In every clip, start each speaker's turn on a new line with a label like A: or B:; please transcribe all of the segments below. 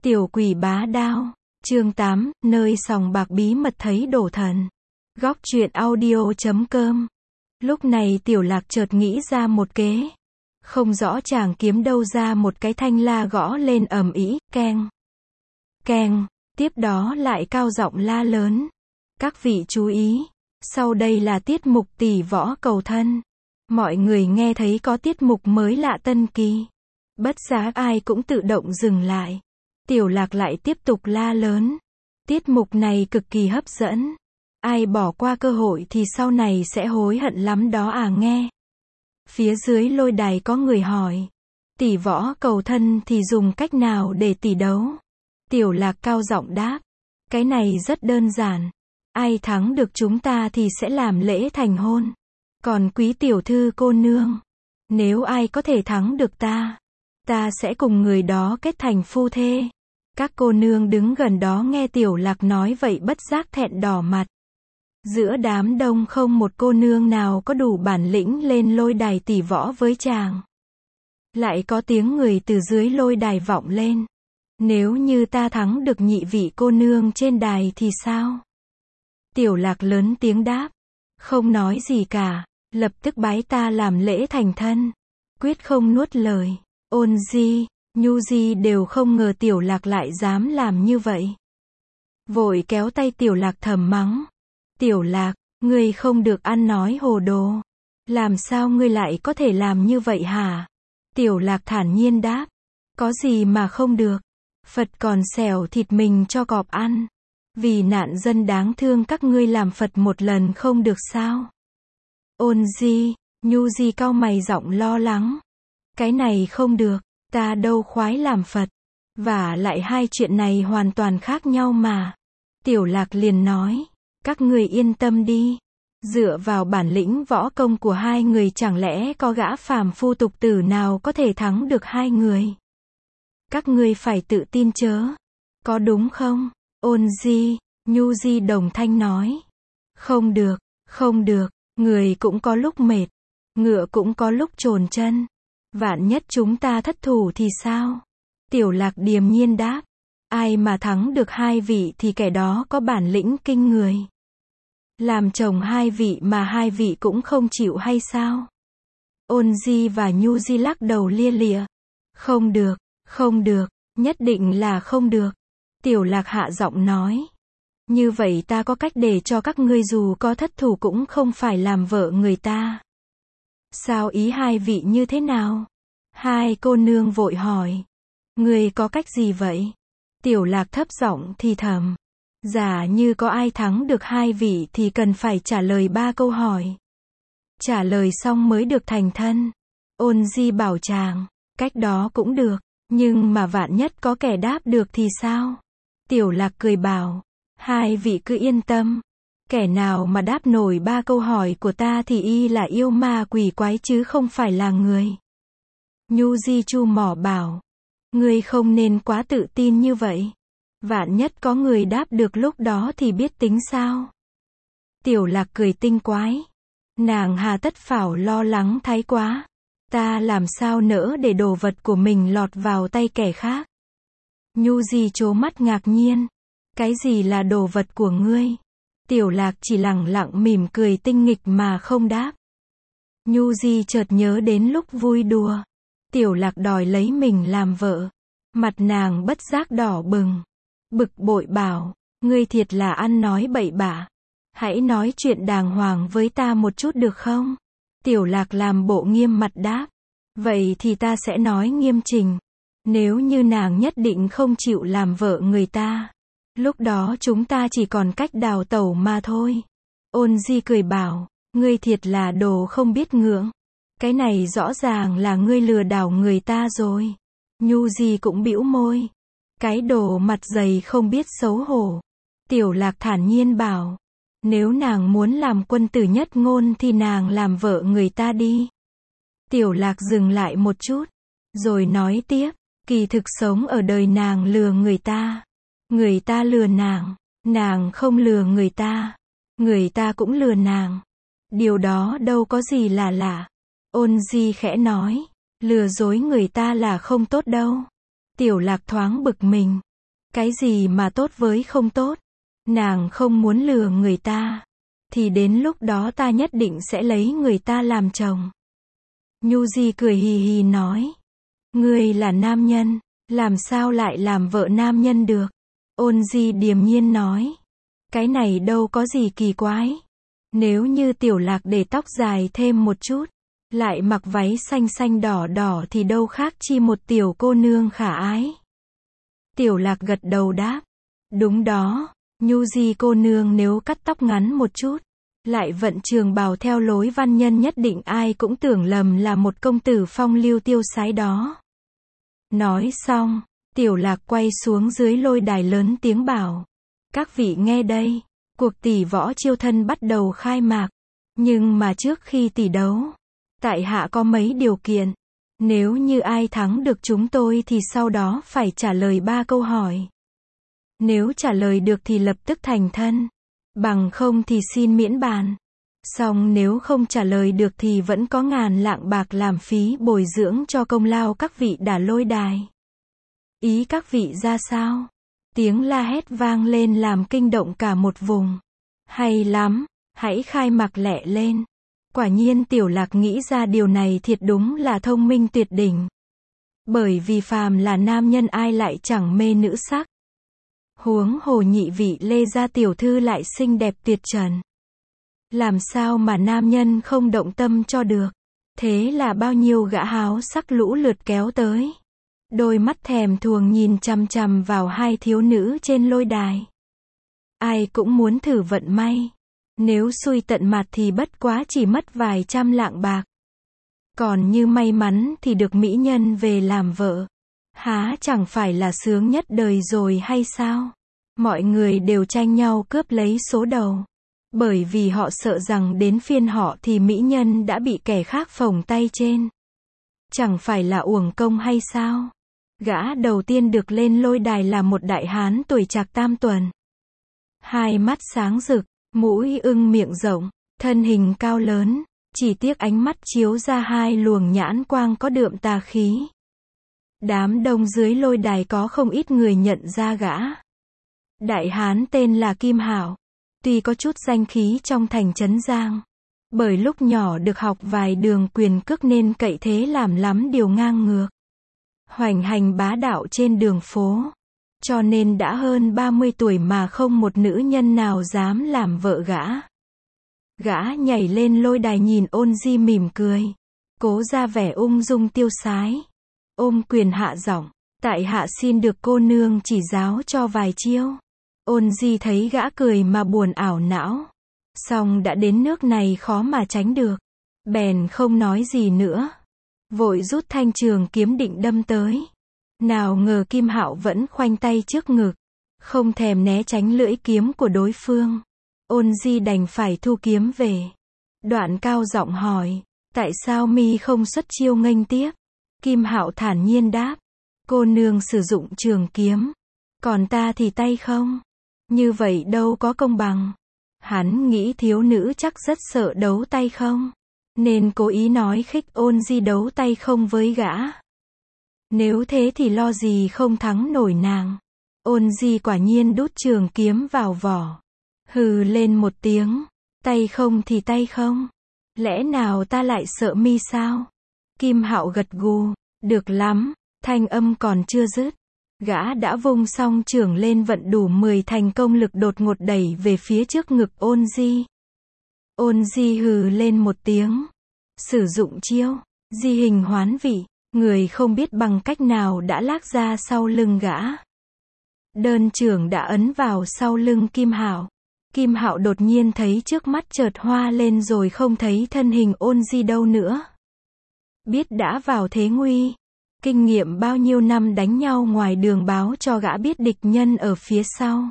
A: Tiểu quỷ bá đạo. Chương 8, nơi sòng bạc bí mật thấy đổ thần. Góc truyện audio.com. Lúc này Tiểu Lạc chợt nghĩ ra một kế. Không rõ chàng kiếm đâu ra một cái thanh la gõ lên ầm ĩ, keng. Keng, tiếp đó lại cao giọng la lớn. Các vị chú ý, sau đây là tiết mục tỷ võ cầu thân. Mọi người nghe thấy có tiết mục mới lạ tân kỳ. Bất giác ai cũng tự động dừng lại. Tiểu Lạc lại tiếp tục la lớn. Tiết mục này cực kỳ hấp dẫn. Ai bỏ qua cơ hội thì sau này sẽ hối hận lắm đó à nghe. Phía dưới lôi đài có người hỏi. Tỷ võ cầu thân thì dùng cách nào để tỷ đấu? Tiểu Lạc cao giọng đáp. Cái này rất đơn giản. Ai thắng được chúng ta thì sẽ làm lễ thành hôn. Còn quý tiểu thư cô nương, nếu ai có thể thắng được ta sẽ cùng người đó kết thành phu thê. Các cô nương đứng gần đó nghe Tiểu Lạc nói vậy bất giác thẹn đỏ mặt. Giữa đám đông không một cô nương nào có đủ bản lĩnh lên lôi đài tỷ võ với chàng. Lại có tiếng người từ dưới lôi đài vọng lên. Nếu như ta thắng được nhị vị cô nương trên đài thì sao? Tiểu Lạc lớn tiếng đáp. Không nói gì cả, lập tức bái ta làm lễ thành thân. Quyết không nuốt lời. Ôn Di, Nhu Di đều không ngờ Tiểu Lạc lại dám làm như vậy. Vội kéo tay Tiểu Lạc thầm mắng. Tiểu Lạc, ngươi không được ăn nói hồ đồ. Làm sao ngươi lại có thể làm như vậy hả? Tiểu Lạc thản nhiên đáp. Có gì mà không được. Phật còn xẻo thịt mình cho cọp ăn. Vì nạn dân đáng thương các ngươi làm Phật một lần không được sao? Ôn Di, Nhu Di cau mày giọng lo lắng. Cái này không được, ta đâu khoái làm Phật. Và lại hai chuyện này hoàn toàn khác nhau mà. Tiểu Lạc liền nói, các người yên tâm đi. Dựa vào bản lĩnh võ công của hai người chẳng lẽ có gã phàm phu tục tử nào có thể thắng được hai người. Các ngươi phải tự tin chớ. Có đúng không? Ôn Di, Nhu Di đồng thanh nói. Không được, không được, người cũng có lúc mệt. Ngựa cũng có lúc chồn chân. Vạn nhất chúng ta thất thủ thì sao? Tiểu Lạc điềm nhiên đáp. Ai mà thắng được hai vị thì kẻ đó có bản lĩnh kinh người. Làm chồng hai vị mà hai vị cũng không chịu hay sao? Ôn Di và Nhu Di lắc đầu lia lịa. Không được, không được, nhất định là không được. Tiểu Lạc hạ giọng nói. Như vậy ta có cách để cho các ngươi dù có thất thủ cũng không phải làm vợ người ta. Sao ý hai vị như thế nào? Hai cô nương vội hỏi. Ngươi có cách gì vậy? Tiểu Lạc thấp giọng thì thầm. Giả như có ai thắng được hai vị thì cần phải trả lời 3 câu hỏi. Trả lời xong mới được thành thân. Ôn Di bảo chàng. Cách đó cũng được. Nhưng mà vạn nhất có kẻ đáp được thì sao? Tiểu Lạc cười bảo. Hai vị cứ yên tâm. Kẻ nào mà đáp nổi 3 câu hỏi của ta thì y là yêu ma quỷ quái chứ không phải là người. Nhu Di chu mỏ bảo. Ngươi không nên quá tự tin như vậy. Vạn nhất có người đáp được lúc đó thì biết tính sao? Tiểu Lạc cười tinh quái. Nàng hà tất phảo lo lắng thái quá. Ta làm sao nỡ để đồ vật của mình lọt vào tay kẻ khác? Nhu Di trố mắt ngạc nhiên. Cái gì là đồ vật của ngươi? Tiểu Lạc chỉ lẳng lặng mỉm cười tinh nghịch mà không đáp. Nhu Di chợt nhớ đến lúc vui đùa. Tiểu Lạc đòi lấy mình làm vợ. Mặt nàng bất giác đỏ bừng. Bực bội bảo, ngươi thiệt là ăn nói bậy bạ. Hãy nói chuyện đàng hoàng với ta một chút được không? Tiểu Lạc làm bộ nghiêm mặt đáp. Vậy thì ta sẽ nói nghiêm trình. Nếu như nàng nhất định không chịu làm vợ người ta, lúc đó chúng ta chỉ còn cách đào tẩu mà thôi. Ôn Di cười bảo, ngươi thiệt là đồ không biết ngượng. Cái này rõ ràng là ngươi lừa đảo người ta rồi. Nhu Di cũng bĩu môi. Cái đồ mặt dày không biết xấu hổ. Tiểu Lạc thản nhiên bảo. Nếu nàng muốn làm quân tử nhất ngôn thì nàng làm vợ người ta đi. Tiểu Lạc dừng lại một chút. Rồi nói tiếp. Kỳ thực sống ở đời nàng lừa người ta. Người ta lừa nàng. Nàng không lừa người ta. Người ta cũng lừa nàng. Điều đó đâu có gì là lạ. Ôn Di khẽ nói. Lừa dối người ta là không tốt đâu. Tiểu Lạc thoáng bực mình. Cái gì mà tốt với không tốt? Nàng không muốn lừa người ta. Thì đến lúc đó ta nhất định sẽ lấy người ta làm chồng. Nhu Di cười hì hì nói. Ngươi là nam nhân, làm sao lại làm vợ nam nhân được? Ôn Di điềm nhiên nói. Cái này đâu có gì kỳ quái. Nếu như Tiểu Lạc để tóc dài thêm một chút, lại mặc váy xanh xanh đỏ đỏ thì đâu khác chi một tiểu cô nương khả ái. Tiểu Lạc gật đầu đáp. Đúng đó, Nhu Di cô nương nếu cắt tóc ngắn một chút, lại vận trường bào theo lối văn nhân nhất định ai cũng tưởng lầm là một công tử phong lưu tiêu sái đó. Nói xong, Tiểu Lạc quay xuống dưới lôi đài lớn tiếng bảo. Các vị nghe đây, cuộc tỷ võ chiêu thân bắt đầu khai mạc. Nhưng mà trước khi tỷ đấu, tại hạ có mấy điều kiện. Nếu như ai thắng được chúng tôi thì sau đó phải trả lời 3 câu hỏi. Nếu trả lời được thì lập tức thành thân. Bằng không thì xin miễn bàn. Xong nếu không trả lời được thì vẫn có 1000 lạng bạc làm phí bồi dưỡng cho công lao các vị đả lôi đài. Ý các vị ra sao? Tiếng la hét vang lên làm kinh động cả một vùng. Hay lắm, hãy khai mạc lẹ lên. Quả nhiên Tiểu Lạc nghĩ ra điều này thiệt đúng là thông minh tuyệt đỉnh. Bởi vì phàm là nam nhân ai lại chẳng mê nữ sắc. Huống hồ nhị vị Lê gia tiểu thư lại xinh đẹp tuyệt trần. Làm sao mà nam nhân không động tâm cho được. Thế là bao nhiêu gã háo sắc lũ lượt kéo tới. Đôi mắt thèm thuồng nhìn chằm chằm vào hai thiếu nữ trên lôi đài. Ai cũng muốn thử vận may. Nếu xui tận mặt thì bất quá chỉ mất vài trăm lạng bạc. Còn như may mắn thì được mỹ nhân về làm vợ. Há chẳng phải là sướng nhất đời rồi hay sao? Mọi người đều tranh nhau cướp lấy số đầu. Bởi vì họ sợ rằng đến phiên họ thì mỹ nhân đã bị kẻ khác phồng tay trên. Chẳng phải là uổng công hay sao? Gã đầu tiên được lên lôi đài là một đại hán tuổi trạc tam tuần. Hai mắt sáng rực, mũi ưng miệng rộng, thân hình cao lớn, chỉ tiếc ánh mắt chiếu ra hai luồng nhãn quang có đượm tà khí. Đám đông dưới lôi đài có không ít người nhận ra gã. Đại hán tên là Kim Hạo, tuy có chút danh khí trong thành Trấn Giang, bởi lúc nhỏ được học vài đường quyền cước nên cậy thế làm lắm điều ngang ngược. Hoành hành bá đạo trên đường phố, cho nên đã hơn 30 tuổi mà không một nữ nhân nào dám làm vợ gã. Gã nhảy lên lôi đài nhìn Ôn Di mỉm cười, cố ra vẻ ung dung tiêu sái, ôm quyền hạ giọng, tại hạ xin được cô nương chỉ giáo cho vài chiêu. Ôn Di thấy gã cười mà buồn ảo não, song đã đến nước này khó mà tránh được, bèn không nói gì nữa, vội rút thanh trường kiếm định đâm tới. Nào ngờ Kim Hạo vẫn khoanh tay trước ngực, không thèm né tránh lưỡi kiếm của đối phương. Ôn Di đành phải thu kiếm về. Đoạn cao giọng hỏi, tại sao mi không xuất chiêu nghênh tiếp? Kim Hạo thản nhiên đáp, cô nương sử dụng trường kiếm, còn ta thì tay không. Như vậy đâu có công bằng. Hắn nghĩ thiếu nữ chắc rất sợ đấu tay không, nên cố ý nói khích Ôn Di đấu tay không với gã. Nếu thế thì lo gì không thắng nổi nàng. Ôn Di quả nhiên đút trường kiếm vào vỏ. Hừ lên một tiếng, tay không thì tay không. Lẽ nào ta lại sợ mi sao? Kim Hạo gật gù, được lắm, thanh âm còn chưa dứt. Gã đã vung song trường lên vận đủ 10 thành công lực đột ngột đẩy về phía trước ngực Ôn Di. Ôn Di hừ lên một tiếng. Sử dụng chiêu, di hình hoán vị, người không biết bằng cách nào đã lác ra sau lưng gã. Đơn trường đã ấn vào sau lưng Kim Hạo. Kim Hạo đột nhiên thấy trước mắt chợt hoa lên rồi không thấy thân hình Ôn Di đâu nữa. Biết đã vào thế nguy. Kinh nghiệm bao nhiêu năm đánh nhau ngoài đường báo cho gã biết địch nhân ở phía sau.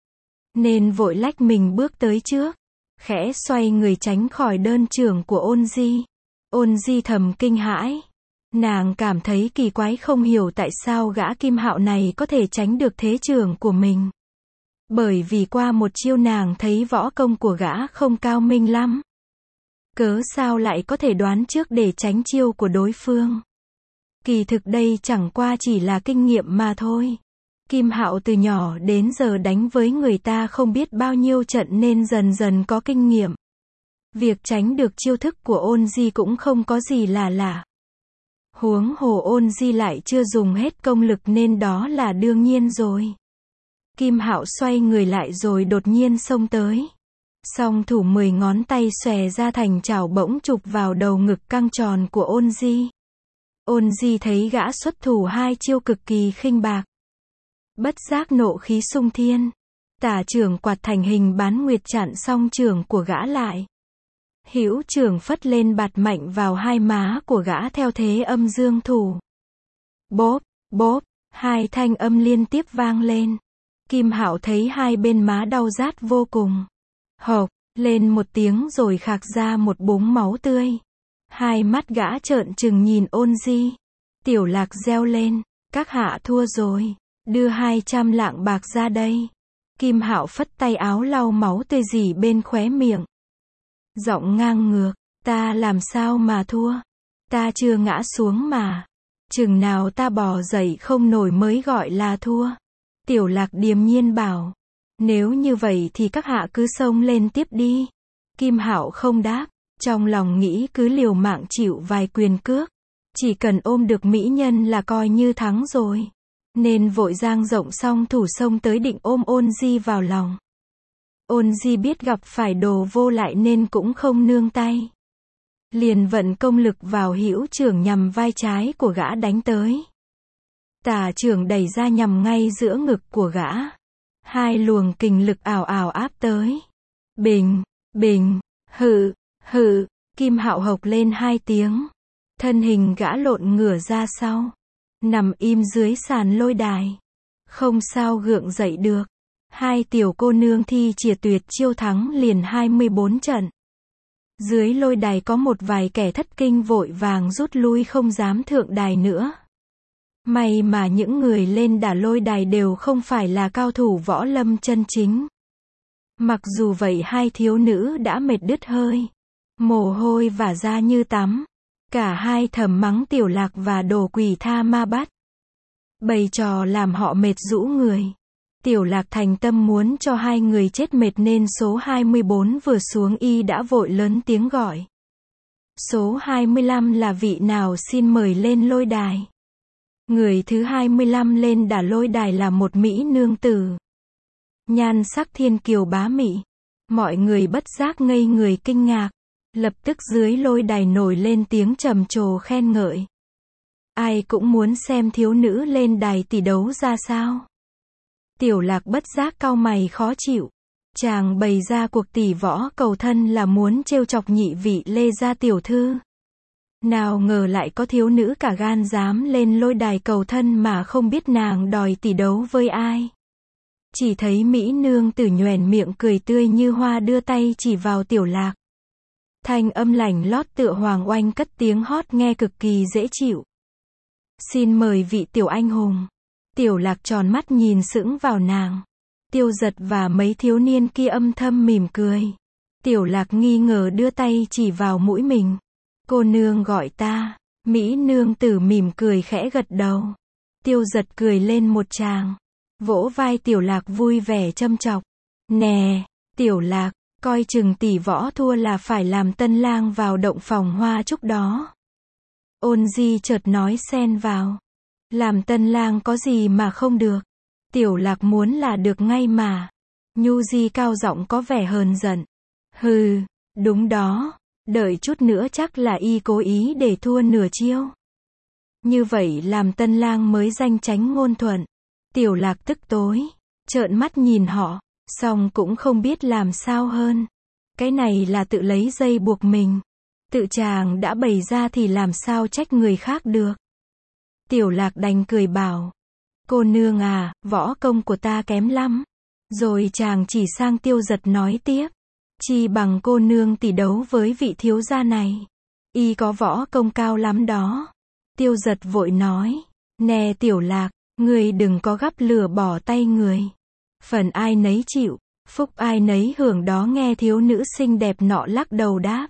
A: Nên vội lách mình bước tới trước, khẽ xoay người tránh khỏi đơn trường của Ôn Di. Ôn Di thầm kinh hãi. Nàng cảm thấy kỳ quái không hiểu tại sao gã Kim Hạo này có thể tránh được thế trường của mình. Bởi vì qua một chiêu nàng thấy võ công của gã không cao minh lắm. Cớ sao lại có thể đoán trước để tránh chiêu của đối phương. Kỳ thực đây chẳng qua chỉ là kinh nghiệm mà thôi. Kim Hạo từ nhỏ đến giờ đánh với người ta không biết bao nhiêu trận nên dần dần có kinh nghiệm. Việc tránh được chiêu thức của Ôn Di cũng không có gì là lạ. Huống hồ Ôn Di lại chưa dùng hết công lực nên đó là đương nhiên rồi. Kim Hạo xoay người lại rồi đột nhiên xông tới. Song thủ 10 ngón tay xòe ra thành chảo bỗng chụp vào đầu ngực căng tròn của Ôn Di. Ôn Di thấy gã xuất thủ 2 chiêu cực kỳ khinh bạc. Bất giác nộ khí xung thiên. Tả chưởng quạt thành hình bán nguyệt chặn song chưởng của gã lại. Hữu chưởng phất lên bạt mạnh vào hai má của gã theo thế âm dương thủ. Bóp, bóp, 2 thanh âm liên tiếp vang lên. Kim Hạo thấy hai bên má đau rát vô cùng. Hộc lên một tiếng rồi khạc ra một búng máu tươi. Hai mắt gã trợn trừng nhìn Ôn Di. Tiểu Lạc reo lên, các hạ thua rồi, đưa 200 lạng bạc ra đây. Kim Hạo phất tay áo lau máu tươi rỉ bên khóe miệng. Giọng ngang ngược, ta làm sao mà thua? Ta chưa ngã xuống mà. Chừng nào ta bò dậy không nổi mới gọi là thua. Tiểu Lạc điềm nhiên bảo. Nếu như vậy thì các hạ cứ xông lên tiếp đi. Kim Hạo không đáp, trong lòng nghĩ cứ liều mạng chịu vài quyền cước. Chỉ cần ôm được mỹ nhân là coi như thắng rồi. Nên vội dang rộng song thủ xông tới định ôm Ôn Di vào lòng. Ôn Di biết gặp phải đồ vô lại nên cũng không nương tay. Liền vận công lực vào hữu chưởng nhằm vai trái của gã đánh tới. Tả chưởng đẩy ra nhằm ngay giữa ngực của gã. 2 luồng kình lực ảo ảo áp tới. Bình, bình, hự, hự, Kim Hạo hộc lên 2 tiếng. Thân hình gã lộn ngửa ra sau. Nằm im dưới sàn lôi đài. Không sao gượng dậy được. 2 tiểu cô nương thi chìa tuyệt chiêu thắng liền 24 trận. Dưới lôi đài có một vài kẻ thất kinh vội vàng rút lui không dám thượng đài nữa. May mà những người lên đả lôi đài đều không phải là cao thủ võ lâm chân chính. Mặc dù vậy 2 thiếu nữ đã mệt đứt hơi. Mồ hôi vả ra như tắm. Cả hai thầm mắng Tiểu Lạc và đồ quỷ tha ma bắt. Bày trò làm họ mệt rũ người. Tiểu Lạc thành tâm muốn cho 2 người chết mệt nên số 24 vừa xuống y đã vội lớn tiếng gọi. Số 25 là vị nào xin mời lên lôi đài. Người thứ 25 lên đả lôi đài là một mỹ nương tử. Nhan sắc thiên kiều bá mị. Mọi người bất giác ngây người kinh ngạc. Lập tức dưới lôi đài nổi lên tiếng trầm trồ khen ngợi. Ai cũng muốn xem thiếu nữ lên đài tỷ đấu ra sao. Tiểu Lạc bất giác cau mày khó chịu. Chàng bày ra cuộc tỷ võ cầu thân là muốn trêu chọc nhị vị Lê gia tiểu thư. Nào ngờ lại có thiếu nữ cả gan dám lên lôi đài cầu thân mà không biết nàng đòi tỷ đấu với ai. Chỉ thấy mỹ nương tử nhoẻn miệng cười tươi như hoa đưa tay chỉ vào Tiểu Lạc. Thanh âm lảnh lót tựa hoàng oanh cất tiếng hót nghe cực kỳ dễ chịu. Xin mời vị tiểu anh hùng. Tiểu Lạc tròn mắt nhìn sững vào nàng. Tiêu Giật và mấy thiếu niên kia âm thầm mỉm cười. Tiểu Lạc nghi ngờ đưa tay chỉ vào mũi mình. Cô nương gọi ta. Mỹ nương tử mỉm cười khẽ gật đầu. Tiêu Giật cười lên một tràng. Vỗ vai Tiểu Lạc vui vẻ châm chọc. Nè, Tiểu Lạc, coi chừng tỷ võ thua là phải làm tân lang vào động phòng hoa chúc đó. Ôn Di chợt nói xen vào. Làm tân lang có gì mà không được. Tiểu Lạc muốn là được ngay mà. Nhu Di cao giọng có vẻ hờn giận. Hừ, đúng đó. Đợi chút nữa chắc là y cố ý để thua nửa chiêu. Như vậy làm tân lang mới danh chánh ngôn thuận. Tiểu Lạc tức tối. Trợn mắt nhìn họ. Xong cũng không biết làm sao hơn. Cái này là tự lấy dây buộc mình. Tự chàng đã bày ra thì làm sao trách người khác được. Tiểu Lạc đành cười bảo. Cô nương à, võ công của ta kém lắm. Rồi chàng chỉ sang Tiêu Giật nói tiếp. Chi bằng cô nương tỷ đấu với vị thiếu gia này. Y có võ công cao lắm đó. Tiêu Giật vội nói. Nè Tiểu Lạc, người đừng có gắp lửa bỏ tay người. Phần ai nấy chịu, phúc ai nấy hưởng đó nghe thiếu nữ xinh đẹp nọ lắc đầu đáp.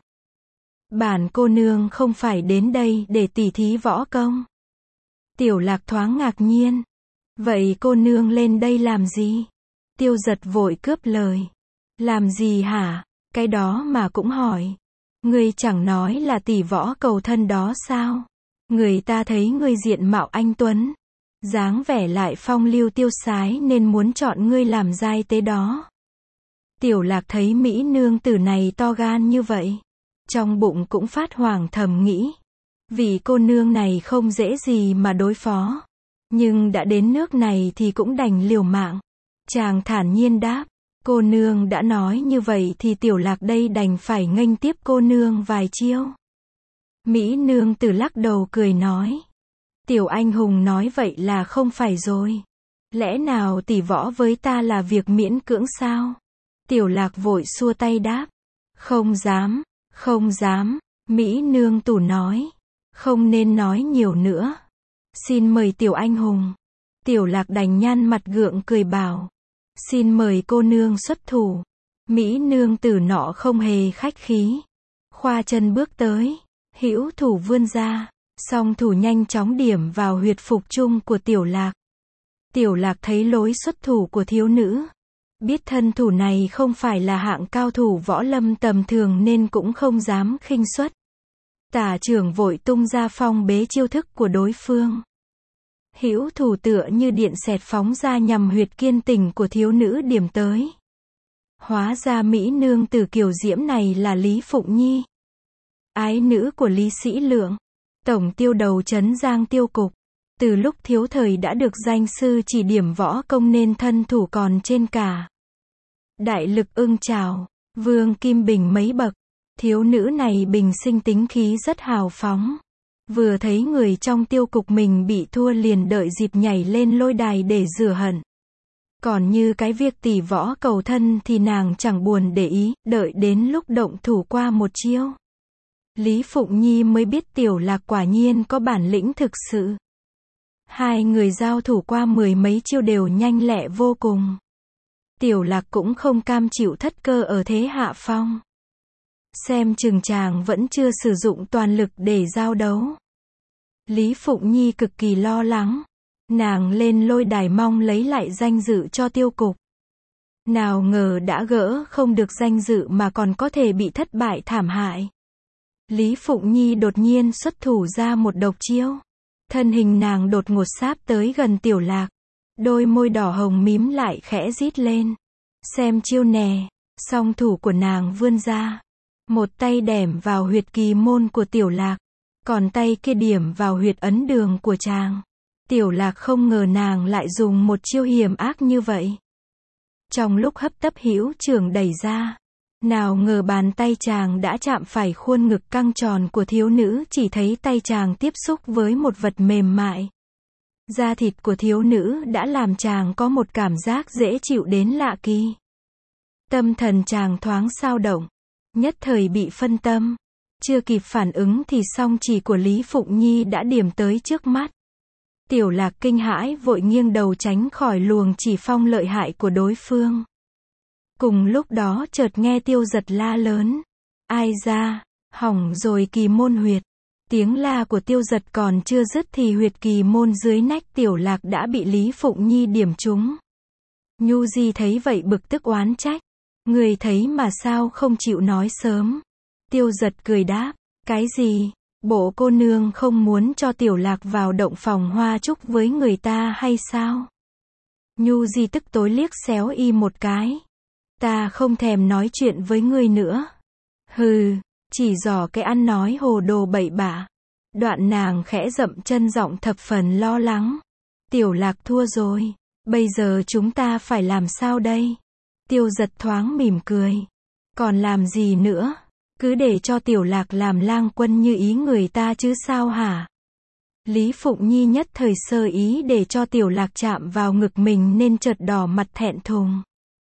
A: Bản cô nương không phải đến đây để tỉ thí võ công. Tiểu Lạc thoáng ngạc nhiên. Vậy cô nương lên đây làm gì? Tiêu Giật vội cướp lời. Làm gì hả? Cái đó mà cũng hỏi. Ngươi chẳng nói là tỷ võ cầu thân đó sao? Người ta thấy ngươi diện mạo anh tuấn, dáng vẻ lại phong lưu tiêu sái nên muốn chọn ngươi làm giai tế đó. Tiểu Lạc thấy mỹ nương tử này to gan như vậy, trong bụng cũng phát hoảng thầm nghĩ. Vì cô nương này không dễ gì mà đối phó. Nhưng đã đến nước này thì cũng đành liều mạng. Chàng thản nhiên đáp. Cô nương đã nói như vậy thì Tiểu Lạc đây đành phải nghênh tiếp cô nương vài chiêu. Mỹ nương tử lắc đầu cười nói. Tiểu anh hùng nói vậy là không phải rồi. Lẽ nào tỷ võ với ta là việc miễn cưỡng sao? Tiểu Lạc vội xua tay đáp. Không dám, không dám. Mỹ nương tử nói. Không nên nói nhiều nữa. Xin mời tiểu anh hùng. Tiểu Lạc đành nhăn mặt gượng cười bảo. Xin mời cô nương xuất thủ. Mỹ nương tử nọ không hề khách khí. Khoa chân bước tới. Hữu thủ vươn ra. Song thủ nhanh chóng điểm vào huyệt phục trung của Tiểu Lạc. Tiểu Lạc thấy lối xuất thủ của thiếu nữ. Biết thân thủ này không phải là hạng cao thủ võ lâm tầm thường nên cũng không dám khinh suất. Tả trưởng vội tung ra phong bế chiêu thức của đối phương. Hữu thủ tựa như điện xẹt phóng ra nhằm huyệt kiên tình của thiếu nữ điểm tới. Hóa ra mỹ nương tử kiều diễm này là Lý Phụng Nhi, ái nữ của Lý Sĩ Lượng, tổng tiêu đầu trấn Giang Tiêu Cục. Từ lúc thiếu thời đã được danh sư chỉ điểm võ công nên thân thủ còn trên cả Đại Lực Ưng Trảo, Vương Kim Bình mấy bậc. Thiếu nữ này bình sinh tính khí rất hào phóng. Vừa thấy người trong tiêu cục mình bị thua liền đợi dịp nhảy lên lôi đài để rửa hận. Còn như cái việc tỷ võ cầu thân thì nàng chẳng buồn để ý, đợi đến lúc động thủ qua một chiêu. Lý Phụng Nhi mới biết Tiểu Lạc quả nhiên có bản lĩnh thực sự. Hai người giao thủ qua mười mấy chiêu đều nhanh lẹ vô cùng. Tiểu Lạc cũng không cam chịu thất cơ ở thế hạ phong. Xem chừng chàng vẫn chưa sử dụng toàn lực để giao đấu. Lý Phụng Nhi cực kỳ lo lắng. Nàng lên lôi đài mong lấy lại danh dự cho tiêu cục. Nào ngờ đã gỡ không được danh dự mà còn có thể bị thất bại thảm hại. Lý Phụng Nhi đột nhiên xuất thủ ra một độc chiêu. Thân hình nàng đột ngột sáp tới gần Tiểu Lạc. Đôi môi đỏ hồng mím lại khẽ rít lên. Xem chiêu nè. Song thủ của nàng vươn ra. Một tay đẻm vào huyệt kỳ môn của Tiểu Lạc. Còn tay kia điểm vào huyệt ấn đường của chàng. Tiểu Lạc không ngờ nàng lại dùng một chiêu hiểm ác như vậy. Trong lúc hấp tấp hữu trưởng đẩy ra. Nào ngờ bàn tay chàng đã chạm phải khuôn ngực căng tròn của thiếu nữ, chỉ thấy tay chàng tiếp xúc với một vật mềm mại. Da thịt của thiếu nữ đã làm chàng có một cảm giác dễ chịu đến lạ kỳ. Tâm thần chàng thoáng xao động. Nhất thời bị phân tâm. Chưa kịp phản ứng thì song chỉ của Lý Phụng Nhi đã điểm tới trước mắt. Tiểu Lạc kinh hãi vội nghiêng đầu tránh khỏi luồng chỉ phong lợi hại của đối phương. Cùng lúc đó chợt nghe Tiêu Giật la lớn. Ai ra, hỏng rồi kỳ môn huyệt. Tiếng la của Tiêu Giật còn chưa dứt thì huyệt kỳ môn dưới nách Tiểu Lạc đã bị Lý Phụng Nhi điểm trúng. Nhu Di thấy vậy bực tức oán trách. Người thấy mà sao không chịu nói sớm. Tiêu Giật cười đáp. Cái gì? Bộ cô nương không muốn cho Tiểu Lạc vào động phòng hoa trúc với người ta hay sao? Nhu Di tức tối liếc xéo y một cái. Ta không thèm nói chuyện với ngươi nữa. Hừ, chỉ dò cái ăn nói hồ đồ bậy bạ. Đoạn nàng khẽ dậm chân giọng thập phần lo lắng. Tiểu Lạc thua rồi. Bây giờ chúng ta phải làm sao đây? Tiêu Giật thoáng mỉm cười. Còn làm gì nữa? Cứ để cho Tiểu Lạc làm lang quân như ý người ta chứ sao hả? Lý Phụng Nhi nhất thời sơ ý để cho Tiểu Lạc chạm vào ngực mình nên chợt đỏ mặt thẹn thùng.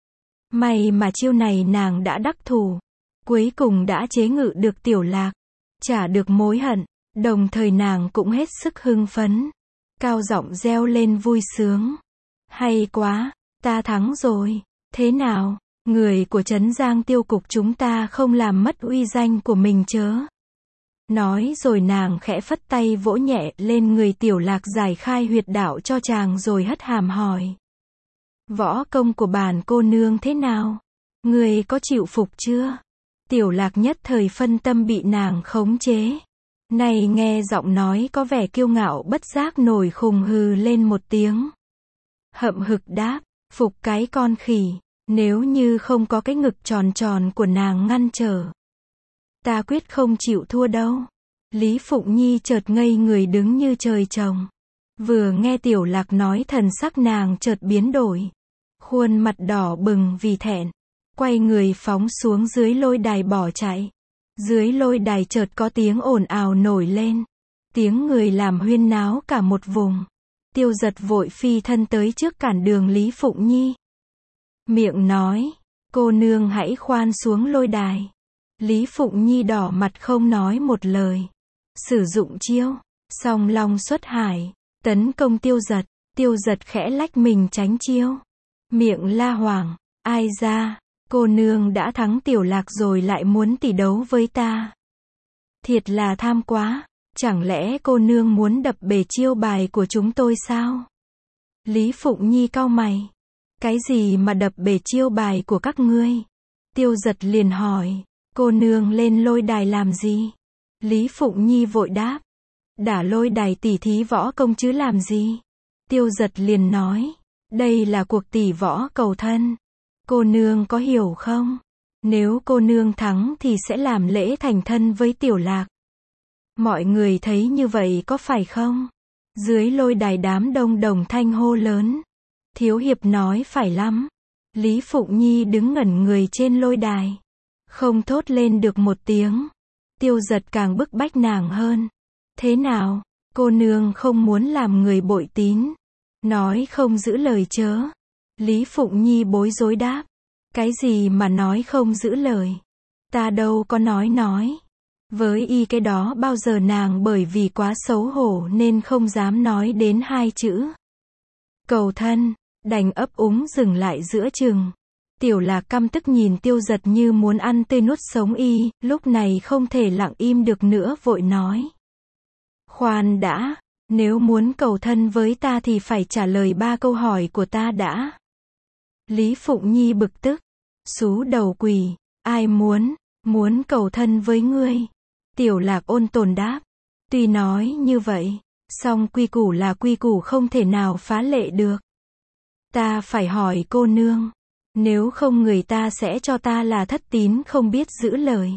A: May mà chiêu này nàng đã đắc thủ. Cuối cùng đã chế ngự được Tiểu Lạc. Trả được mối hận. Đồng thời nàng cũng hết sức hưng phấn. Cao giọng reo lên vui sướng. Hay quá, ta thắng rồi. Thế nào, người của trấn Giang Tiêu Cục chúng ta không làm mất uy danh của mình chớ? Nói rồi nàng khẽ phất tay vỗ nhẹ lên người Tiểu Lạc giải khai huyệt đạo cho chàng rồi hất hàm hỏi. Võ công của bản cô nương thế nào? Người có chịu phục chưa? Tiểu Lạc nhất thời phân tâm bị nàng khống chế. Này nghe giọng nói có vẻ kiêu ngạo bất giác nổi khùng hừ lên một tiếng. Hậm hực đáp, phục cái con khỉ, nếu như không có cái ngực tròn tròn của nàng ngăn trở. Ta quyết không chịu thua đâu. Lý Phụng Nhi chợt ngây người đứng như trời trồng. Vừa nghe Tiểu Lạc nói thần sắc nàng chợt biến đổi. Khuôn mặt đỏ bừng vì thẹn. Quay người phóng xuống dưới lôi đài bỏ chạy. Dưới lôi đài chợt có tiếng ồn ào nổi lên. Tiếng người làm huyên náo cả một vùng. Tiêu Giật vội phi thân tới trước cản đường Lý Phụng Nhi. Miệng nói, cô nương hãy khoan xuống lôi đài. Lý Phụng Nhi đỏ mặt không nói một lời. Sử dụng chiêu, song long xuất hải, tấn công Tiêu Giật. Tiêu Giật khẽ lách mình tránh chiêu. Miệng la hoảng, ai ra, cô nương đã thắng Tiểu Lạc rồi lại muốn tỷ đấu với ta. Thiệt là tham quá, chẳng lẽ cô nương muốn đập bể chiêu bài của chúng tôi sao? Lý Phụng Nhi cau mày. Cái gì mà đập bể chiêu bài của các ngươi? Tiêu Giật liền hỏi, cô nương lên lôi đài làm gì? Lý Phụng Nhi vội đáp, đả lôi đài tỉ thí võ công chứ làm gì? Tiêu Giật liền nói, đây là cuộc tỉ võ cầu thân. Cô nương có hiểu không? Nếu cô nương thắng thì sẽ làm lễ thành thân với Tiểu Lạc. Mọi người thấy như vậy có phải không? Dưới lôi đài đám đông đồng thanh hô lớn. Thiếu hiệp nói phải lắm. Lý Phụng Nhi đứng ngẩn người trên lôi đài. Không thốt lên được một tiếng. Tiêu Giật càng bức bách nàng hơn. Thế nào? Cô nương không muốn làm người bội tín. Nói không giữ lời chớ. Lý Phụng Nhi bối rối đáp. Cái gì mà nói không giữ lời? Ta đâu có nói. Với y cái đó bao giờ nàng bởi vì quá xấu hổ nên không dám nói đến hai chữ. Cầu thân, đành ấp úng dừng lại giữa chừng. Tiểu Lạc căm tức nhìn Tiêu Giật như muốn ăn tươi nuốt sống y, lúc này không thể lặng im được nữa vội nói. Khoan đã, nếu muốn cầu thân với ta thì phải trả lời 3 câu hỏi của ta đã. Lý Phụng Nhi bực tức, xú đầu quỷ, ai muốn cầu thân với ngươi? Tiểu Lạc ôn tồn đáp, tuy nói như vậy, song quy củ là quy củ không thể nào phá lệ được. Ta phải hỏi cô nương, nếu không người ta sẽ cho ta là thất tín không biết giữ lời.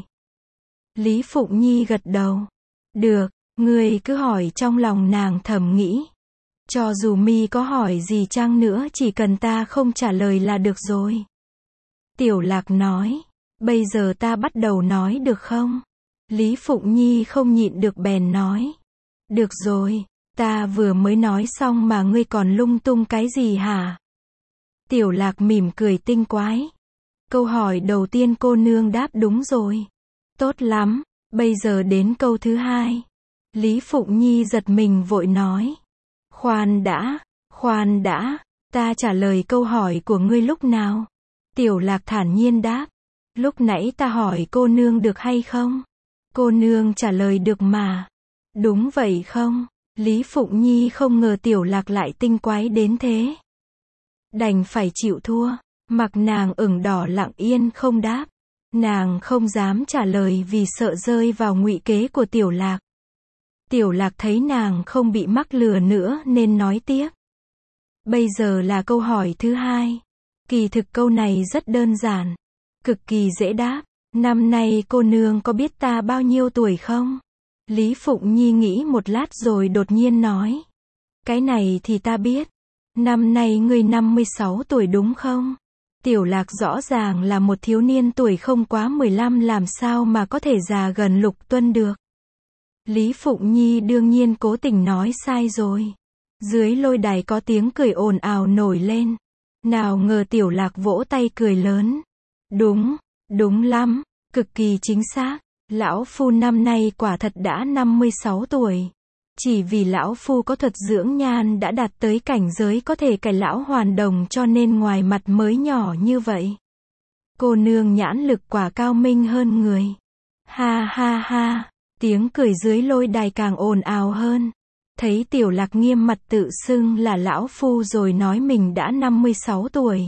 A: Lý Phụng Nhi gật đầu, được, ngươi cứ hỏi trong lòng nàng thầm nghĩ. Cho dù mi có hỏi gì chăng nữa chỉ cần ta không trả lời là được rồi. Tiểu Lạc nói, bây giờ ta bắt đầu nói được không? Lý Phụng Nhi không nhịn được bèn nói. Được rồi, ta vừa mới nói xong mà ngươi còn lung tung cái gì hả? Tiểu Lạc mỉm cười tinh quái. Câu hỏi đầu tiên cô nương đáp đúng rồi. Tốt lắm, bây giờ đến câu thứ hai. Lý Phụng Nhi giật mình vội nói. Khoan đã, ta trả lời câu hỏi của ngươi lúc nào? Tiểu Lạc thản nhiên đáp. Lúc nãy ta hỏi cô nương được hay không? Cô nương trả lời được mà. Đúng vậy không? Lý Phụng Nhi không ngờ Tiểu Lạc lại tinh quái đến thế. Đành phải chịu thua. Mặc nàng ửng đỏ lặng yên không đáp. Nàng không dám trả lời vì sợ rơi vào ngụy kế của Tiểu Lạc. Tiểu Lạc thấy nàng không bị mắc lừa nữa nên nói tiếp. Bây giờ là câu hỏi thứ hai. Kỳ thực câu này rất đơn giản. Cực kỳ dễ đáp. Năm nay cô nương có biết ta bao nhiêu tuổi không? Lý Phụng Nhi nghĩ một lát rồi đột nhiên nói. Cái này thì ta biết. Năm nay ngươi 56 tuổi đúng không? Tiểu Lạc rõ ràng là một thiếu niên tuổi không quá 15 làm sao mà có thể già gần Lục Tuân được. Lý Phụng Nhi đương nhiên cố tình nói sai rồi. Dưới lôi đài có tiếng cười ồn ào nổi lên. Nào ngờ Tiểu Lạc vỗ tay cười lớn. Đúng lắm, cực kỳ chính xác. Lão phu năm nay quả thật đã 56 tuổi. Chỉ vì lão phu có thuật dưỡng nhan đã đạt tới cảnh giới có thể cải lão hoàn đồng cho nên ngoài mặt mới nhỏ như vậy. Cô nương nhãn lực quả cao minh hơn người. Ha ha ha, Tiếng cười dưới lôi đài càng ồn ào hơn. Thấy Tiểu Lạc nghiêm mặt tự xưng là lão phu rồi nói mình đã 56 tuổi.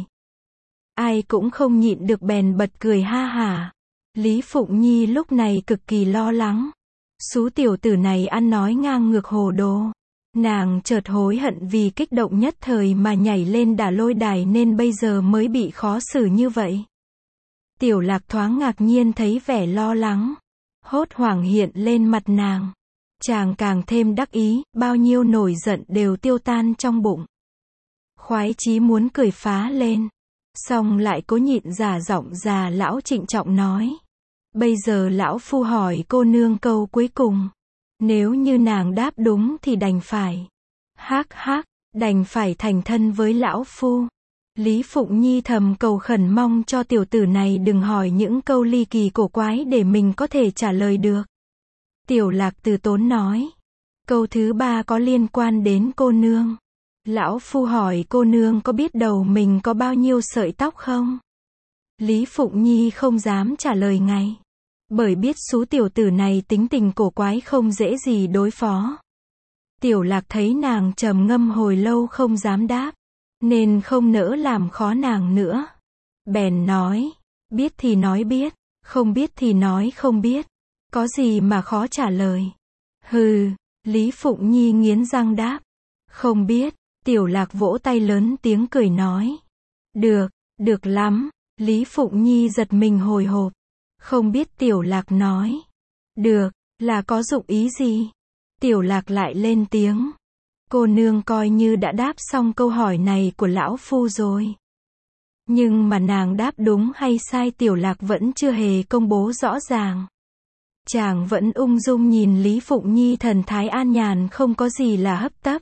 A: Ai cũng không nhịn được bèn bật cười ha hả. Lý Phụng Nhi lúc này cực kỳ lo lắng. Sú tiểu tử này ăn nói ngang ngược hồ đồ. Nàng chợt hối hận vì kích động nhất thời mà nhảy lên đả lôi đài nên bây giờ mới bị khó xử như vậy. Tiểu Lạc thoáng ngạc nhiên thấy vẻ lo lắng, hốt hoảng hiện lên mặt nàng. Chàng càng thêm đắc ý, bao nhiêu nổi giận đều tiêu tan trong bụng. Khoái chí muốn cười phá lên, song lại cố nhịn giả giọng già lão trịnh trọng nói. Bây giờ lão phu hỏi cô nương câu cuối cùng. Nếu như nàng đáp đúng thì đành phải. Hắc hắc, đành phải thành thân với lão phu. Lý Phụng Nhi thầm cầu khẩn mong cho tiểu tử này đừng hỏi những câu ly kỳ cổ quái để mình có thể trả lời được. Tiểu Lạc từ tốn nói. Câu thứ 3 có liên quan đến cô nương. Lão phu hỏi cô nương có biết đầu mình có bao nhiêu sợi tóc không? Lý Phụng Nhi không dám trả lời ngay. Bởi biết số tiểu tử này tính tình cổ quái không dễ gì đối phó. Tiểu Lạc thấy nàng trầm ngâm hồi lâu không dám đáp, nên không nỡ làm khó nàng nữa. Bèn nói, biết thì nói biết, không biết thì nói không biết. Có gì mà khó trả lời? Hừ, Lý Phụng Nhi nghiến răng đáp. Không biết, Tiểu Lạc vỗ tay lớn tiếng cười nói. Được, được lắm, Lý Phụng Nhi giật mình hồi hộp. Không biết Tiểu Lạc nói. Được, là có dụng ý gì? Tiểu Lạc lại lên tiếng. Cô nương coi như đã đáp xong câu hỏi này của lão phu rồi. Nhưng mà nàng đáp đúng hay sai Tiểu Lạc vẫn chưa hề công bố rõ ràng. Chàng vẫn ung dung nhìn Lý Phụng Nhi thần thái an nhàn không có gì là hấp tấp.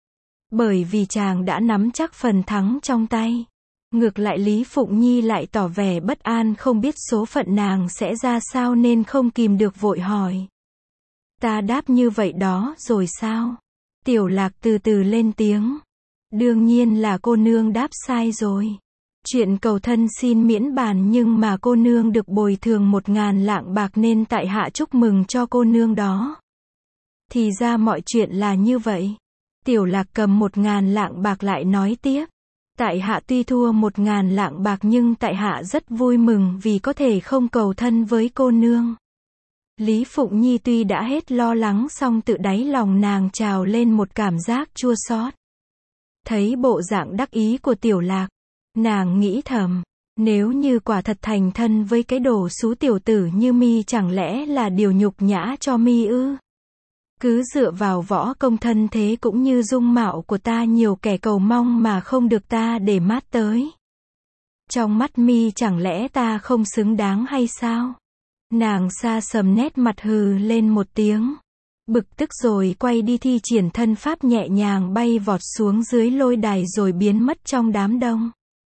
A: Bởi vì chàng đã nắm chắc phần thắng trong tay. Ngược lại Lý Phụng Nhi lại tỏ vẻ bất an không biết số phận nàng sẽ ra sao nên không kìm được vội hỏi. Ta đáp như vậy đó rồi sao? Tiểu Lạc từ từ lên tiếng. Đương nhiên là cô nương đáp sai rồi. Chuyện cầu thân xin miễn bàn nhưng mà cô nương được bồi thường 1000 lạng bạc nên tại hạ chúc mừng cho cô nương đó. Thì ra mọi chuyện là như vậy. Tiểu Lạc cầm 1000 lạng bạc lại nói tiếp. Tại hạ tuy thua 1000 lạng bạc nhưng tại hạ rất vui mừng vì có thể không cầu thân với cô nương. Lý Phụng Nhi tuy đã hết lo lắng song tự đáy lòng nàng trào lên một cảm giác chua xót. Thấy bộ dạng đắc ý của Tiểu Lạc, nàng nghĩ thầm, nếu như quả thật thành thân với cái đồ xú tiểu tử như mi chẳng lẽ là điều nhục nhã cho mi ư? Cứ dựa vào võ công thân thế cũng như dung mạo của ta nhiều kẻ cầu mong mà không được ta để mắt tới. Trong mắt mi chẳng lẽ ta không xứng đáng hay sao? Nàng xa sầm nét mặt hừ lên một tiếng. Bực tức rồi quay đi thi triển thân pháp nhẹ nhàng bay vọt xuống dưới lôi đài rồi biến mất trong đám đông.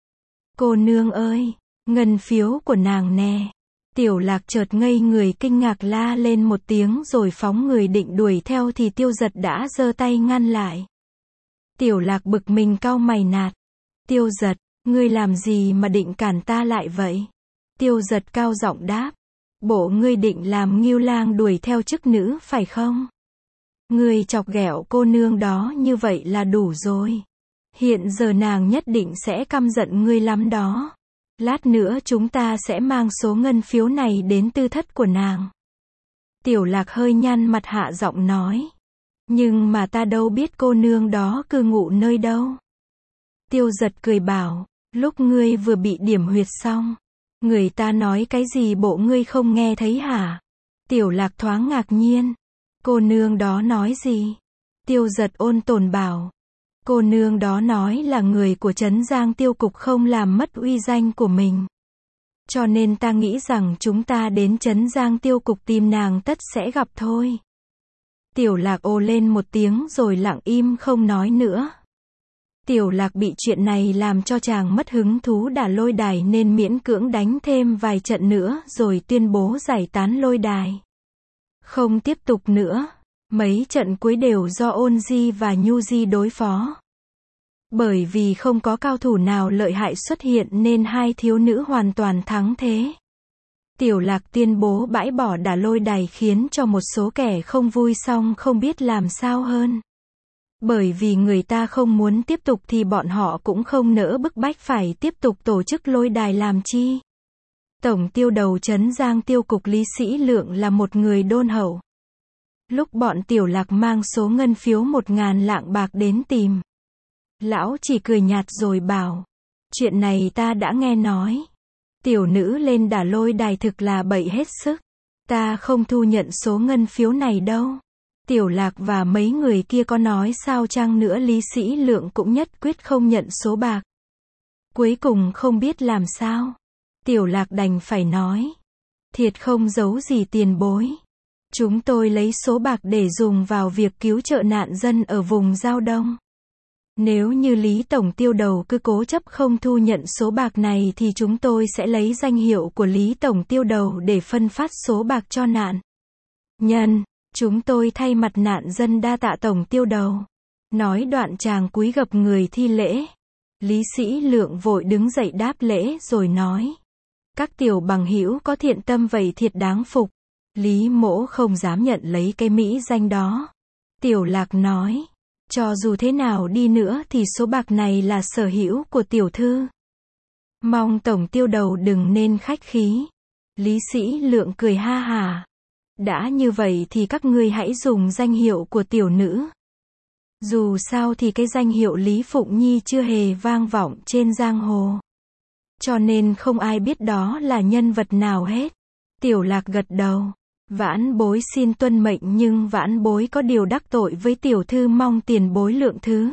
A: Cô nương ơi, ngân phiếu của nàng nè. Tiểu Lạc chợt ngây người kinh ngạc la lên một tiếng rồi phóng người định đuổi theo thì Tiêu Giật đã giơ tay ngăn lại. Tiểu Lạc bực mình cau mày nạt. Tiêu Giật, ngươi làm gì mà định cản ta lại vậy? Tiêu Giật cao giọng đáp. Bộ ngươi định làm Ngưu Lang đuổi theo chức nữ phải không? Ngươi chọc ghẹo cô nương đó như vậy là đủ rồi. Hiện giờ nàng nhất định sẽ căm giận ngươi lắm đó. Lát nữa chúng ta sẽ mang số ngân phiếu này đến tư thất của nàng. Tiểu Lạc hơi nhăn mặt hạ giọng nói. Nhưng mà ta đâu biết cô nương đó cư ngụ nơi đâu. Tiêu Giật cười bảo, lúc ngươi vừa bị điểm huyệt xong, người ta nói cái gì bộ ngươi không nghe thấy hả? Tiểu Lạc thoáng ngạc nhiên. Cô nương đó nói gì? Tiêu Giật ôn tồn bảo. Cô nương đó nói là người của Trấn Giang Tiêu Cục không làm mất uy danh của mình. Cho nên ta nghĩ rằng chúng ta đến Trấn Giang Tiêu Cục tìm nàng tất sẽ gặp thôi. Tiểu Lạc ồ lên một tiếng rồi lặng im không nói nữa. Tiểu Lạc bị chuyện này làm cho chàng mất hứng thú đả lôi đài nên miễn cưỡng đánh thêm vài trận nữa rồi tuyên bố giải tán lôi đài. Không tiếp tục nữa. Mấy trận cuối đều do Ôn Di và Nhu Di đối phó. Bởi vì không có cao thủ nào lợi hại xuất hiện nên hai thiếu nữ hoàn toàn thắng thế. Tiểu Lạc tuyên bố bãi bỏ đả lôi đài khiến cho một số kẻ không vui song không biết làm sao hơn. Bởi vì người ta không muốn tiếp tục thì bọn họ cũng không nỡ bức bách phải tiếp tục tổ chức lôi đài làm chi. Tổng tiêu đầu Trấn Giang Tiêu cục Lý Sĩ Lượng là một người đôn hậu. Lúc bọn Tiểu Lạc mang số ngân phiếu 1.000 lạng bạc đến tìm, lão chỉ cười nhạt rồi bảo, chuyện này ta đã nghe nói. Tiểu nữ lên đả lôi đài thực là bậy hết sức. Ta không thu nhận số ngân phiếu này đâu. Tiểu Lạc và mấy người kia có nói sao chăng nữa Lý Sĩ Lượng cũng nhất quyết không nhận số bạc. Cuối cùng không biết làm sao. Tiểu Lạc đành phải nói. Thiệt không giấu gì tiền bối. Chúng tôi lấy số bạc để dùng vào việc cứu trợ nạn dân ở vùng Giao Đông. Nếu như Lý Tổng Tiêu đầu cứ cố chấp không thu nhận số bạc này thì chúng tôi sẽ lấy danh hiệu của Lý Tổng Tiêu đầu để phân phát số bạc cho nạn nhân. Chúng tôi thay mặt nạn dân đa tạ Tổng Tiêu đầu. Nói đoạn chàng cúi gập người thi lễ. Lý Sĩ Lượng vội đứng dậy đáp lễ rồi nói. Các tiểu bằng hữu có thiện tâm vậy thiệt đáng phục. Lý mỗ không dám nhận lấy cái mỹ danh đó. Tiểu Lạc nói. Cho dù thế nào đi nữa thì số bạc này là sở hữu của tiểu thư. Mong Tổng Tiêu đầu đừng nên khách khí. Lý Sĩ Lượng cười ha hả. Đã như vậy thì các ngươi hãy dùng danh hiệu của tiểu nữ. Dù sao thì cái danh hiệu Lý Phụng Nhi chưa hề vang vọng trên giang hồ. Cho nên không ai biết đó là nhân vật nào hết. Tiểu Lạc gật đầu. Vãn bối xin tuân mệnh nhưng vãn bối có điều đắc tội với tiểu thư mong tiền bối lượng thứ.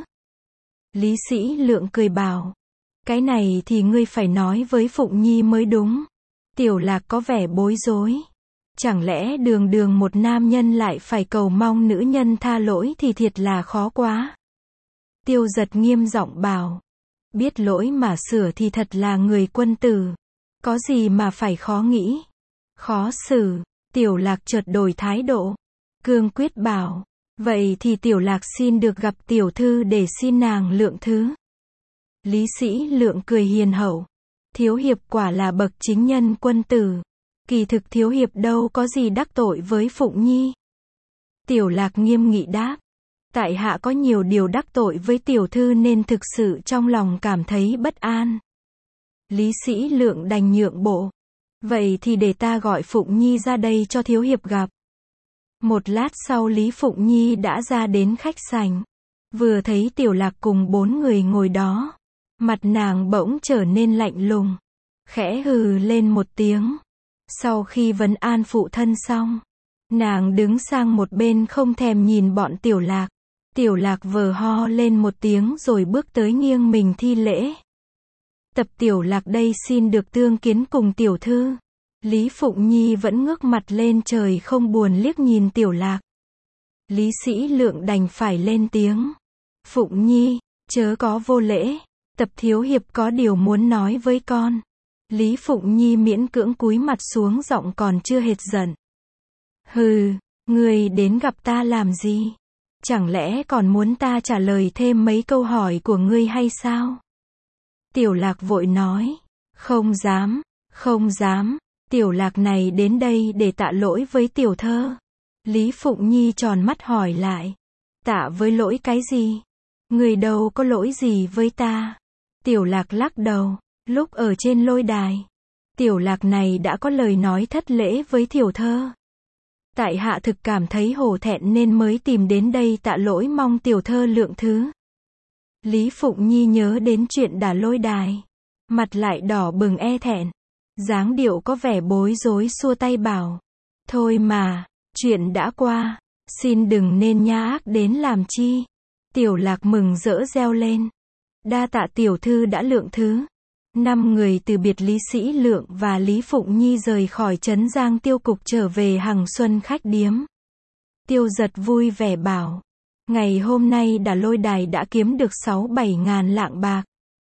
A: Lý Sĩ Lượng cười bảo. Cái này thì ngươi phải nói với Phụng Nhi mới đúng. Tiểu Lạc có vẻ bối rối. Chẳng lẽ đường đường một nam nhân lại phải cầu mong nữ nhân tha lỗi thì thiệt là khó quá. Tiêu Giật nghiêm giọng bảo. Biết lỗi mà sửa thì thật là người quân tử. Có gì mà phải khó nghĩ. Khó xử. Tiểu Lạc chợt đổi thái độ. Cương quyết bảo. Vậy thì Tiểu Lạc xin được gặp tiểu thư để xin nàng lượng thứ. Lý Sĩ Lượng cười hiền hậu. Thiếu hiệp quả là bậc chính nhân quân tử. Kỳ thực thiếu hiệp đâu có gì đắc tội với Phụng Nhi. Tiểu Lạc nghiêm nghị đáp. Tại hạ có nhiều điều đắc tội với tiểu thư nên thực sự trong lòng cảm thấy bất an. Lý Sĩ Lượng đành nhượng bộ. Vậy thì để ta gọi Phụng Nhi ra đây cho thiếu hiệp gặp. Một lát sau Lý Phụng Nhi đã ra đến khách sảnh. Vừa thấy Tiểu Lạc cùng 4 người ngồi đó. Mặt nàng bỗng trở nên lạnh lùng. Khẽ hừ lên một tiếng. Sau khi vấn an phụ thân xong, nàng đứng sang một bên không thèm nhìn bọn Tiểu Lạc. Tiểu Lạc vờ ho lên một tiếng rồi bước tới nghiêng mình thi lễ. Tập Tiểu Lạc đây xin được tương kiến cùng tiểu thư. Lý Phụng Nhi vẫn ngước mặt lên trời không buồn liếc nhìn Tiểu Lạc. Lý Sĩ Lượng đành phải lên tiếng. Phụng Nhi, chớ có vô lễ. Tập thiếu hiệp có điều muốn nói với con. Lý Phụng Nhi miễn cưỡng cúi mặt xuống giọng còn chưa hệt giận. Hừ, ngươi đến gặp ta làm gì? Chẳng lẽ còn muốn ta trả lời thêm mấy câu hỏi của ngươi hay sao? Tiểu Lạc vội nói. Không dám, không dám. Tiểu Lạc này đến đây để tạ lỗi với tiểu thơ. Lý Phụng Nhi tròn mắt hỏi lại. Tạ với lỗi cái gì? Người đâu có lỗi gì với ta? Tiểu Lạc lắc đầu. Lúc ở trên lôi đài, Tiểu Lạc này đã có lời nói thất lễ với tiểu thơ. Tại hạ thực cảm thấy hổ thẹn nên mới tìm đến đây tạ lỗi mong tiểu thơ lượng thứ. Lý Phụng Nhi nhớ đến chuyện đả lôi đài. Mặt lại đỏ bừng e thẹn. Dáng điệu có vẻ bối rối xua tay bảo. Thôi mà, chuyện đã qua. Xin đừng nên nhã ác đến làm chi. Tiểu Lạc mừng rỡ reo lên. Đa tạ tiểu thư đã lượng thứ. 5 người từ biệt Lý Sĩ Lượng và Lý Phụng Nhi rời khỏi Trấn Giang Tiêu cục trở về Hằng Xuân khách điếm. Tiêu Giật vui vẻ bảo. Ngày hôm nay đả lôi đài đã kiếm được 6-7 ngàn lạng bạc.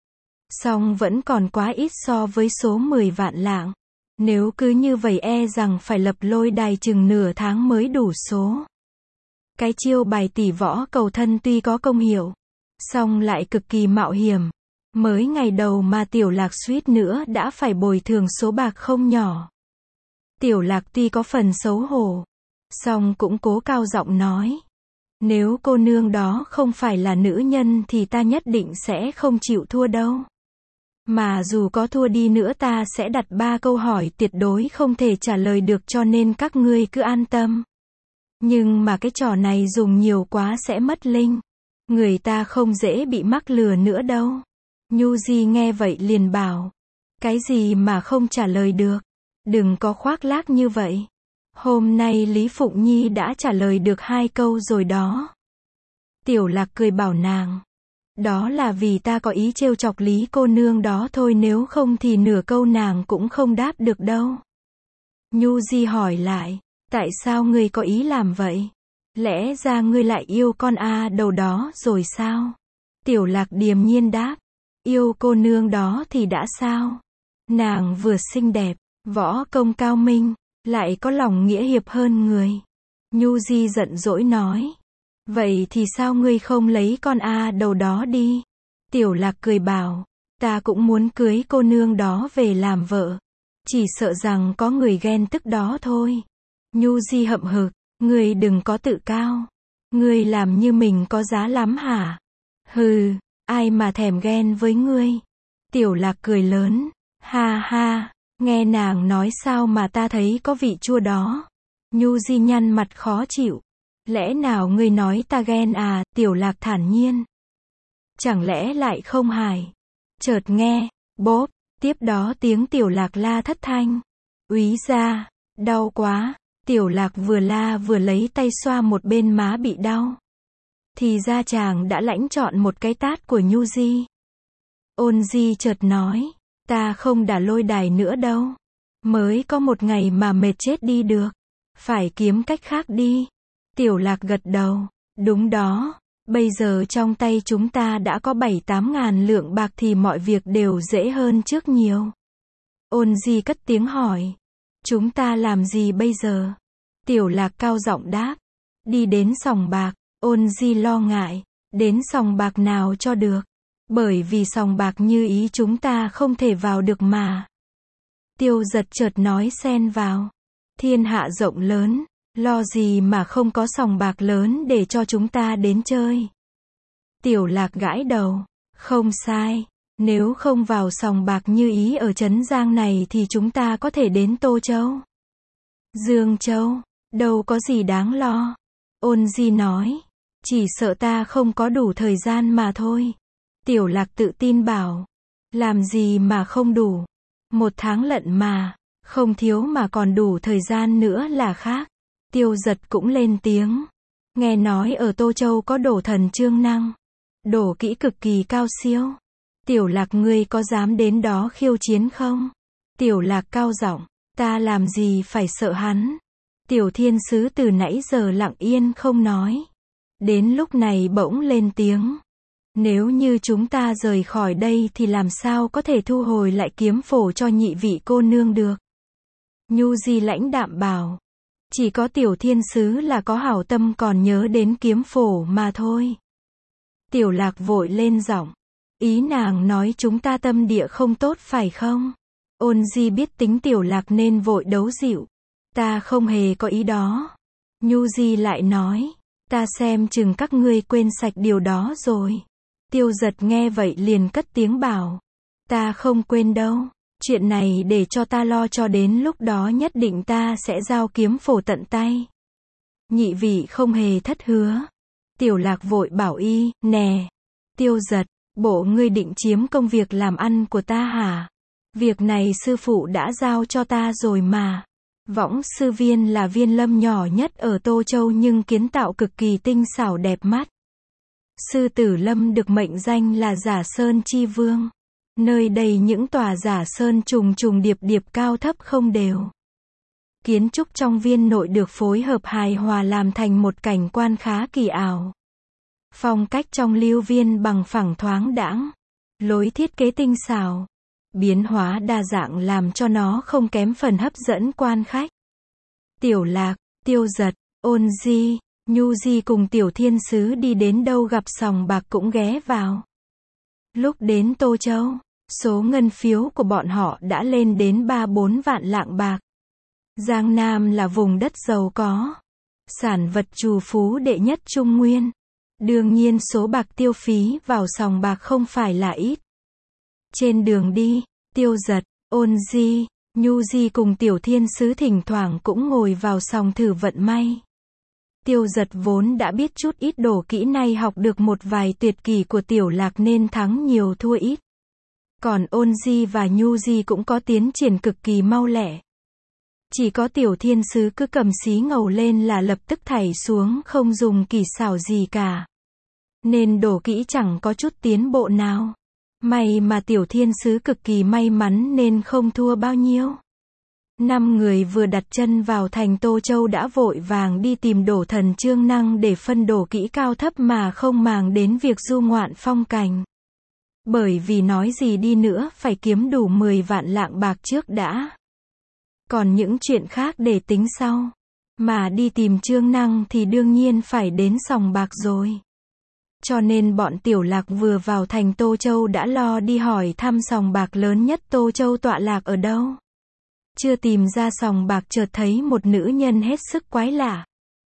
A: Song vẫn còn quá ít so với số 10 vạn lạng. Nếu cứ như vậy e rằng phải lập lôi đài chừng nửa tháng mới đủ số. Cái chiêu bài tỷ võ cầu thân tuy có công hiệu, song lại cực kỳ mạo hiểm. Mới ngày đầu mà Tiểu Lạc suýt nữa đã phải bồi thường số bạc không nhỏ. Tiểu Lạc tuy có phần xấu hổ, song cũng cố cao giọng nói. Nếu cô nương đó không phải là nữ nhân thì ta nhất định sẽ không chịu thua đâu. Mà dù có thua đi nữa ta sẽ đặt 3 câu hỏi tuyệt đối không thể trả lời được, cho nên các ngươi cứ an tâm. Nhưng mà cái trò này dùng nhiều quá sẽ mất linh. Người ta không dễ bị mắc lừa nữa đâu. Nhu Di nghe vậy liền bảo. Cái gì mà không trả lời được? Đừng có khoác lác như vậy. Hôm nay Lý Phụng Nhi đã trả lời được 2 câu rồi đó. Tiểu Lạc cười bảo nàng. Đó là vì ta có ý trêu chọc Lý cô nương đó thôi, nếu không thì nửa câu nàng cũng không đáp được đâu. Nhu Di hỏi lại. Tại sao ngươi có ý làm vậy? Lẽ ra ngươi lại yêu con đầu đó rồi sao? Tiểu Lạc điềm nhiên đáp. Yêu cô nương đó thì đã sao? Nàng vừa xinh đẹp, võ công cao minh, lại có lòng nghĩa hiệp hơn người. Nhu Di giận dỗi nói. Vậy thì sao ngươi không lấy con đầu đó đi? Tiểu Lạc cười bảo. Ta cũng muốn cưới cô nương đó về làm vợ. Chỉ sợ rằng có người ghen tức đó thôi. Nhu Di hậm hực. Ngươi đừng có tự cao. Ngươi làm như mình có giá lắm hả? Hừ, ai mà thèm ghen với ngươi? Tiểu Lạc cười lớn. Ha ha, nghe nàng nói sao mà ta thấy có vị chua đó. Nhu Di nhăn mặt khó chịu. Lẽ nào ngươi nói ta ghen à? Tiểu Lạc thản nhiên. Chẳng lẽ lại không hài? Chợt nghe, bốp, tiếp đó tiếng Tiểu Lạc la thất thanh. Úy ra, đau quá. Tiểu Lạc vừa la vừa lấy tay xoa một bên má bị đau. Thì ra chàng đã lãnh chọn một cái tát của Nhu Di. Ôn Di chợt nói. Ta không đả lôi đài nữa đâu. Mới có một ngày mà mệt chết đi được. Phải kiếm cách khác đi. Tiểu Lạc gật đầu. Đúng đó. Bây giờ trong tay chúng ta đã có 7-8 ngàn lượng bạc thì mọi việc đều dễ hơn trước nhiều. Ôn Di cất tiếng hỏi. Chúng ta làm gì bây giờ? Tiểu Lạc cao giọng đáp. Đi đến sòng bạc. Ôn Di lo ngại. Đến sòng bạc nào cho được? Bởi vì sòng bạc Như Ý chúng ta không thể vào được mà. Tiêu Giật chợt nói xen vào. Thiên hạ rộng lớn. Lo gì mà không có sòng bạc lớn để cho chúng ta đến chơi. Tiểu Lạc gãi đầu. Không sai. Nếu không vào sòng bạc Như Ý ở Trấn Giang này thì chúng ta có thể đến Tô Châu, Dương Châu. Đâu có gì đáng lo. Ôn Di nói. Chỉ sợ ta không có đủ thời gian mà thôi. Tiểu Lạc tự tin bảo. Làm gì mà không đủ. 1 tháng lận mà. Không thiếu mà còn đủ thời gian nữa là khác. Tiêu Giật cũng lên tiếng. Nghe nói ở Tô Châu có đổ thần Trương Năng. Đổ kỹ cực kỳ cao siêu. Tiểu Lạc ngươi có dám đến đó khiêu chiến không? Tiểu Lạc cao giọng. Ta làm gì phải sợ hắn. Tiểu Thiên Sứ từ nãy giờ lặng yên không nói. Đến lúc này bỗng lên tiếng. Nếu như chúng ta rời khỏi đây thì làm sao có thể thu hồi lại kiếm phổ cho nhị vị cô nương được? Nhu Di lãnh đạm bảo. Chỉ có Tiểu Thiên Sứ là có hảo tâm còn nhớ đến kiếm phổ mà thôi. Tiểu Lạc vội lên giọng. Ý nàng nói chúng ta tâm địa không tốt phải không? Ôn Di biết tính Tiểu Lạc nên vội đấu dịu. Ta không hề có ý đó. Nhu Di lại nói. Ta xem chừng các ngươi quên sạch điều đó rồi. Tiêu Giật nghe vậy liền cất tiếng bảo. Ta không quên đâu. Chuyện này để cho ta lo, cho đến lúc đó nhất định ta sẽ giao kiếm phổ tận tay. Nhị vị không hề thất hứa. Tiểu Lạc vội bảo y. Nè. Tiêu Giật. Bộ ngươi định chiếm công việc làm ăn của ta hả? Việc này sư phụ đã giao cho ta rồi mà. Võng sư viên là viên lâm nhỏ nhất ở Tô Châu nhưng kiến tạo cực kỳ tinh xảo đẹp mắt. Sư tử lâm được mệnh danh là Giả Sơn Chi Vương. Nơi đây những tòa giả sơn trùng trùng điệp điệp cao thấp không đều. Kiến trúc trong viên nội được phối hợp hài hòa làm thành một cảnh quan khá kỳ ảo. Phong cách trong lưu viên bằng phẳng thoáng đãng. Lối thiết kế tinh xảo. Biến hóa đa dạng làm cho nó không kém phần hấp dẫn quan khách. Tiểu Lạc, Tiêu Giật, Ôn Di, Nhu Di cùng Tiểu Thiên Sứ đi đến đâu gặp sòng bạc cũng ghé vào. Lúc đến Tô Châu, số ngân phiếu của bọn họ đã lên đến 3-4 vạn lạng bạc. Giang Nam là vùng đất giàu có, sản vật trù phú đệ nhất Trung Nguyên. Đương nhiên số bạc tiêu phí vào sòng bạc không phải là ít. Trên đường đi, Tiêu Dật, Ôn Di, Nhu Di cùng Tiểu Thiên Sứ thỉnh thoảng cũng ngồi vào sòng thử vận may. Tiêu Dật vốn đã biết chút ít đổ kỹ, nay học được một vài tuyệt kỹ của Tiểu Lạc nên thắng nhiều thua ít. Còn Ôn Di và Nhu Di cũng có tiến triển cực kỳ mau lẹ. Chỉ có Tiểu Thiên Sứ cứ cầm xí ngầu lên là lập tức thảy xuống, không dùng kỳ xảo gì cả. Nên đổ kỹ chẳng có chút tiến bộ nào. May mà Tiểu Thiên Sứ cực kỳ may mắn nên không thua bao nhiêu. 5 người vừa đặt chân vào thành Tô Châu đã vội vàng đi tìm đổ thần Trương Năng để phân đổ kỹ cao thấp mà không màng đến việc du ngoạn phong cảnh. Bởi vì nói gì đi nữa phải kiếm đủ 10 vạn lạng bạc trước đã. Còn những chuyện khác để tính sau. Mà đi tìm Trương Năng thì đương nhiên phải đến sòng bạc rồi. Cho nên bọn Tiểu Lạc vừa vào thành Tô Châu đã lo đi hỏi thăm sòng bạc lớn nhất Tô Châu tọa lạc ở đâu. Chưa tìm ra sòng bạc chợt thấy một nữ nhân hết sức quái lạ.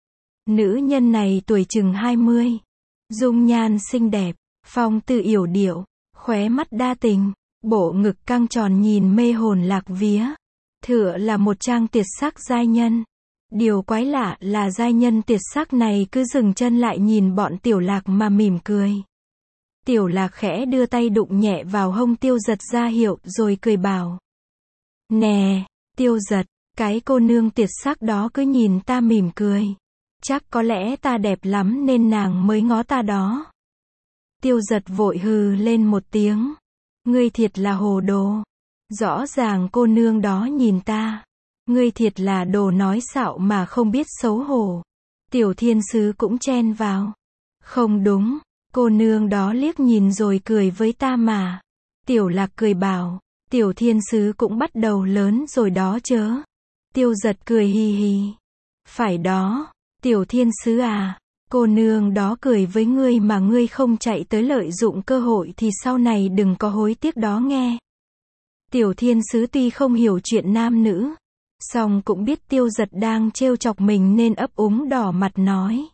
A: Nữ nhân này tuổi chừng 20. Dung nhan xinh đẹp, phong tư yểu điệu, khóe mắt đa tình, bộ ngực căng tròn nhìn mê hồn lạc vía. Tựa là một trang tuyệt sắc giai nhân. Điều quái lạ là giai nhân tuyệt sắc này cứ dừng chân lại nhìn bọn Tiểu Lạc mà mỉm cười. Tiểu Lạc khẽ đưa tay đụng nhẹ vào hông Tiêu Dật ra hiệu rồi cười bảo. Nè, Tiêu Dật, cái cô nương tuyệt sắc đó cứ nhìn ta mỉm cười. Chắc có lẽ ta đẹp lắm nên nàng mới ngó ta đó. Tiêu Dật vội hừ lên một tiếng. Ngươi thiệt là hồ đồ. Rõ ràng cô nương đó nhìn ta. Ngươi thiệt là đồ nói xạo mà không biết xấu hổ. Tiểu Thiên Sứ cũng chen vào. Không đúng, cô nương đó liếc nhìn rồi cười với ta mà. Tiểu Lạc cười bảo. Tiểu Thiên Sứ cũng bắt đầu lớn rồi đó chớ. Tiêu Dật cười hì hì. Phải đó, Tiểu Thiên Sứ à, cô nương đó cười với ngươi mà ngươi không chạy tới lợi dụng cơ hội thì sau này đừng có hối tiếc đó nghe. Tiểu Thiên Sứ tuy không hiểu chuyện nam nữ, song cũng biết Tiêu Dật đang trêu chọc mình nên ấp úng đỏ mặt nói.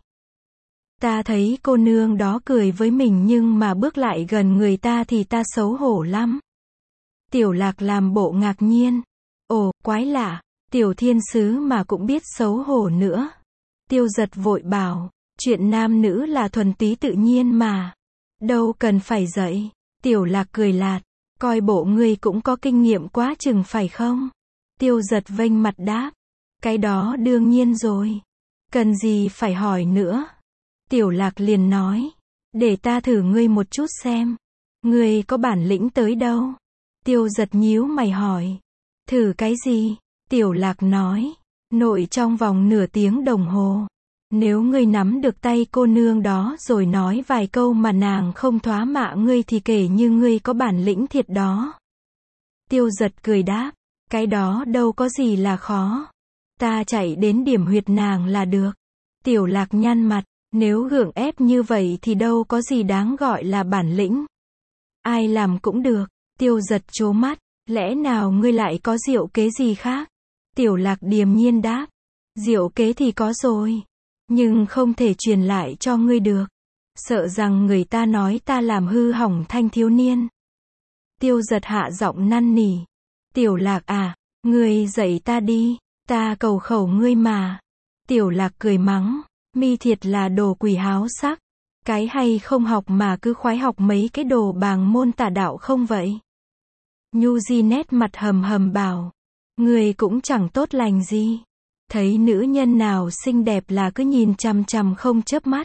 A: Ta thấy cô nương đó cười với mình nhưng mà bước lại gần người ta thì ta xấu hổ lắm. Tiểu Lạc làm bộ ngạc nhiên. Ồ, quái lạ, Tiểu Thiên Sứ mà cũng biết xấu hổ nữa. Tiêu Dật vội bảo, chuyện nam nữ là thuần túy tự nhiên mà. Đâu cần phải dạy. Tiểu Lạc cười lạt, coi bộ ngươi cũng có kinh nghiệm quá chừng phải không? Tiêu Dật vênh mặt đáp, cái đó đương nhiên rồi. Cần gì phải hỏi nữa. Tiểu Lạc liền nói, để ta thử ngươi một chút xem. Ngươi có bản lĩnh tới đâu? Tiêu Dật nhíu mày hỏi, thử cái gì? Tiểu Lạc nói, nội trong vòng nửa tiếng đồng hồ. Nếu ngươi nắm được tay cô nương đó rồi nói vài câu mà nàng không thoá mạ ngươi thì kể như ngươi có bản lĩnh thiệt đó. Tiêu Dật cười đáp, cái đó đâu có gì là khó. Ta chạy đến điểm huyệt nàng là được. Tiểu Lạc nhăn mặt, nếu gượng ép như vậy thì đâu có gì đáng gọi là bản lĩnh. Ai làm cũng được. Tiêu Dật trố mắt, lẽ nào ngươi lại có diệu kế gì khác? Tiểu Lạc điềm nhiên đáp, diệu kế thì có rồi, nhưng không thể truyền lại cho ngươi được. Sợ rằng người ta nói ta làm hư hỏng thanh thiếu niên. Tiêu Dật hạ giọng năn nỉ, Tiểu Lạc à, ngươi dạy ta đi, ta cầu khẩu ngươi mà. Tiểu Lạc cười mắng, mi thiệt là đồ quỷ háo sắc. Cái hay không học mà cứ khoái học mấy cái đồ bàng môn tà đạo không vậy? Nhu Di nét mặt hầm hầm bảo, người cũng chẳng tốt lành gì. Thấy nữ nhân nào xinh đẹp là cứ nhìn chằm chằm không chớp mắt.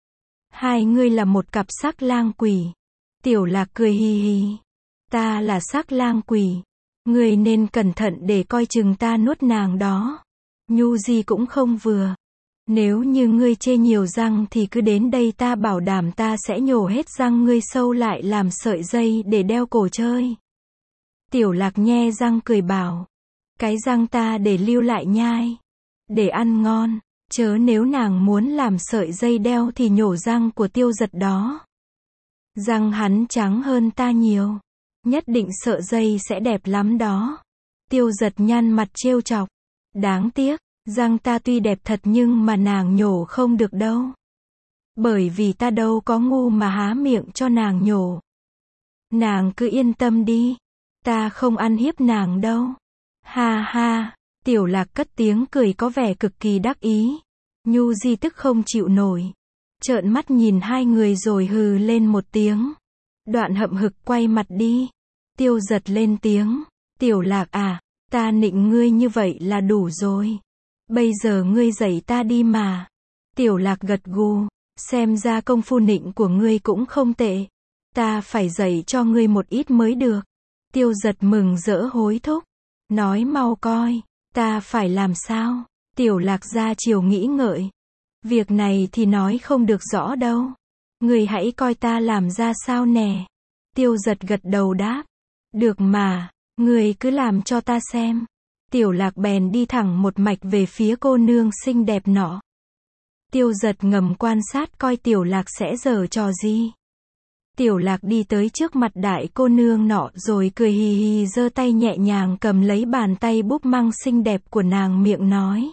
A: Hai ngươi là một cặp sắc lang quỷ. Tiểu Lạc cười hì hì. Ta là sắc lang quỷ. Ngươi nên cẩn thận để coi chừng ta nuốt nàng đó. Nhu Di cũng không vừa. Nếu như ngươi chê nhiều răng thì cứ đến đây ta bảo đảm ta sẽ nhổ hết răng ngươi sâu lại làm sợi dây để đeo cổ chơi. Tiểu Lạc nhe răng cười bảo, cái răng ta để lưu lại nhai, để ăn ngon, chớ nếu nàng muốn làm sợi dây đeo thì nhổ răng của Tiêu Dật đó. Răng hắn trắng hơn ta nhiều, nhất định sợi dây sẽ đẹp lắm đó. Tiêu Dật nhăn mặt trêu chọc, Đáng tiếc, răng ta tuy đẹp thật nhưng mà nàng nhổ không được đâu. Bởi vì ta đâu có ngu mà há miệng cho nàng nhổ. Nàng cứ yên tâm đi. Ta không ăn hiếp nàng đâu. Ha ha, Tiểu Lạc cất tiếng cười có vẻ cực kỳ đắc ý. Nhu Di tức không chịu nổi. Trợn mắt nhìn hai người rồi hừ lên một tiếng. Đoạn hậm hực quay mặt đi. Tiêu Giật lên tiếng. Tiểu Lạc à, ta nịnh ngươi như vậy là đủ rồi. Bây giờ ngươi dạy ta đi mà. Tiểu Lạc gật gù. Xem ra công phu nịnh của ngươi cũng không tệ. Ta phải dạy cho ngươi một ít mới được. Tiêu Giật mừng rỡ hối thúc. Nói mau coi, ta phải làm sao? Tiểu Lạc ra chiều nghĩ ngợi. Việc này thì nói không được rõ đâu. Ngươi hãy coi ta làm ra sao nè. Tiêu Giật gật đầu đáp. Được mà, ngươi cứ làm cho ta xem. Tiểu Lạc bèn đi thẳng một mạch về phía cô nương xinh đẹp nọ. Tiêu Giật ngầm quan sát coi Tiểu Lạc sẽ giở trò gì. Tiểu Lạc đi tới trước mặt đại cô nương nọ rồi cười hì hì giơ tay nhẹ nhàng cầm lấy bàn tay búp măng xinh đẹp của nàng miệng nói.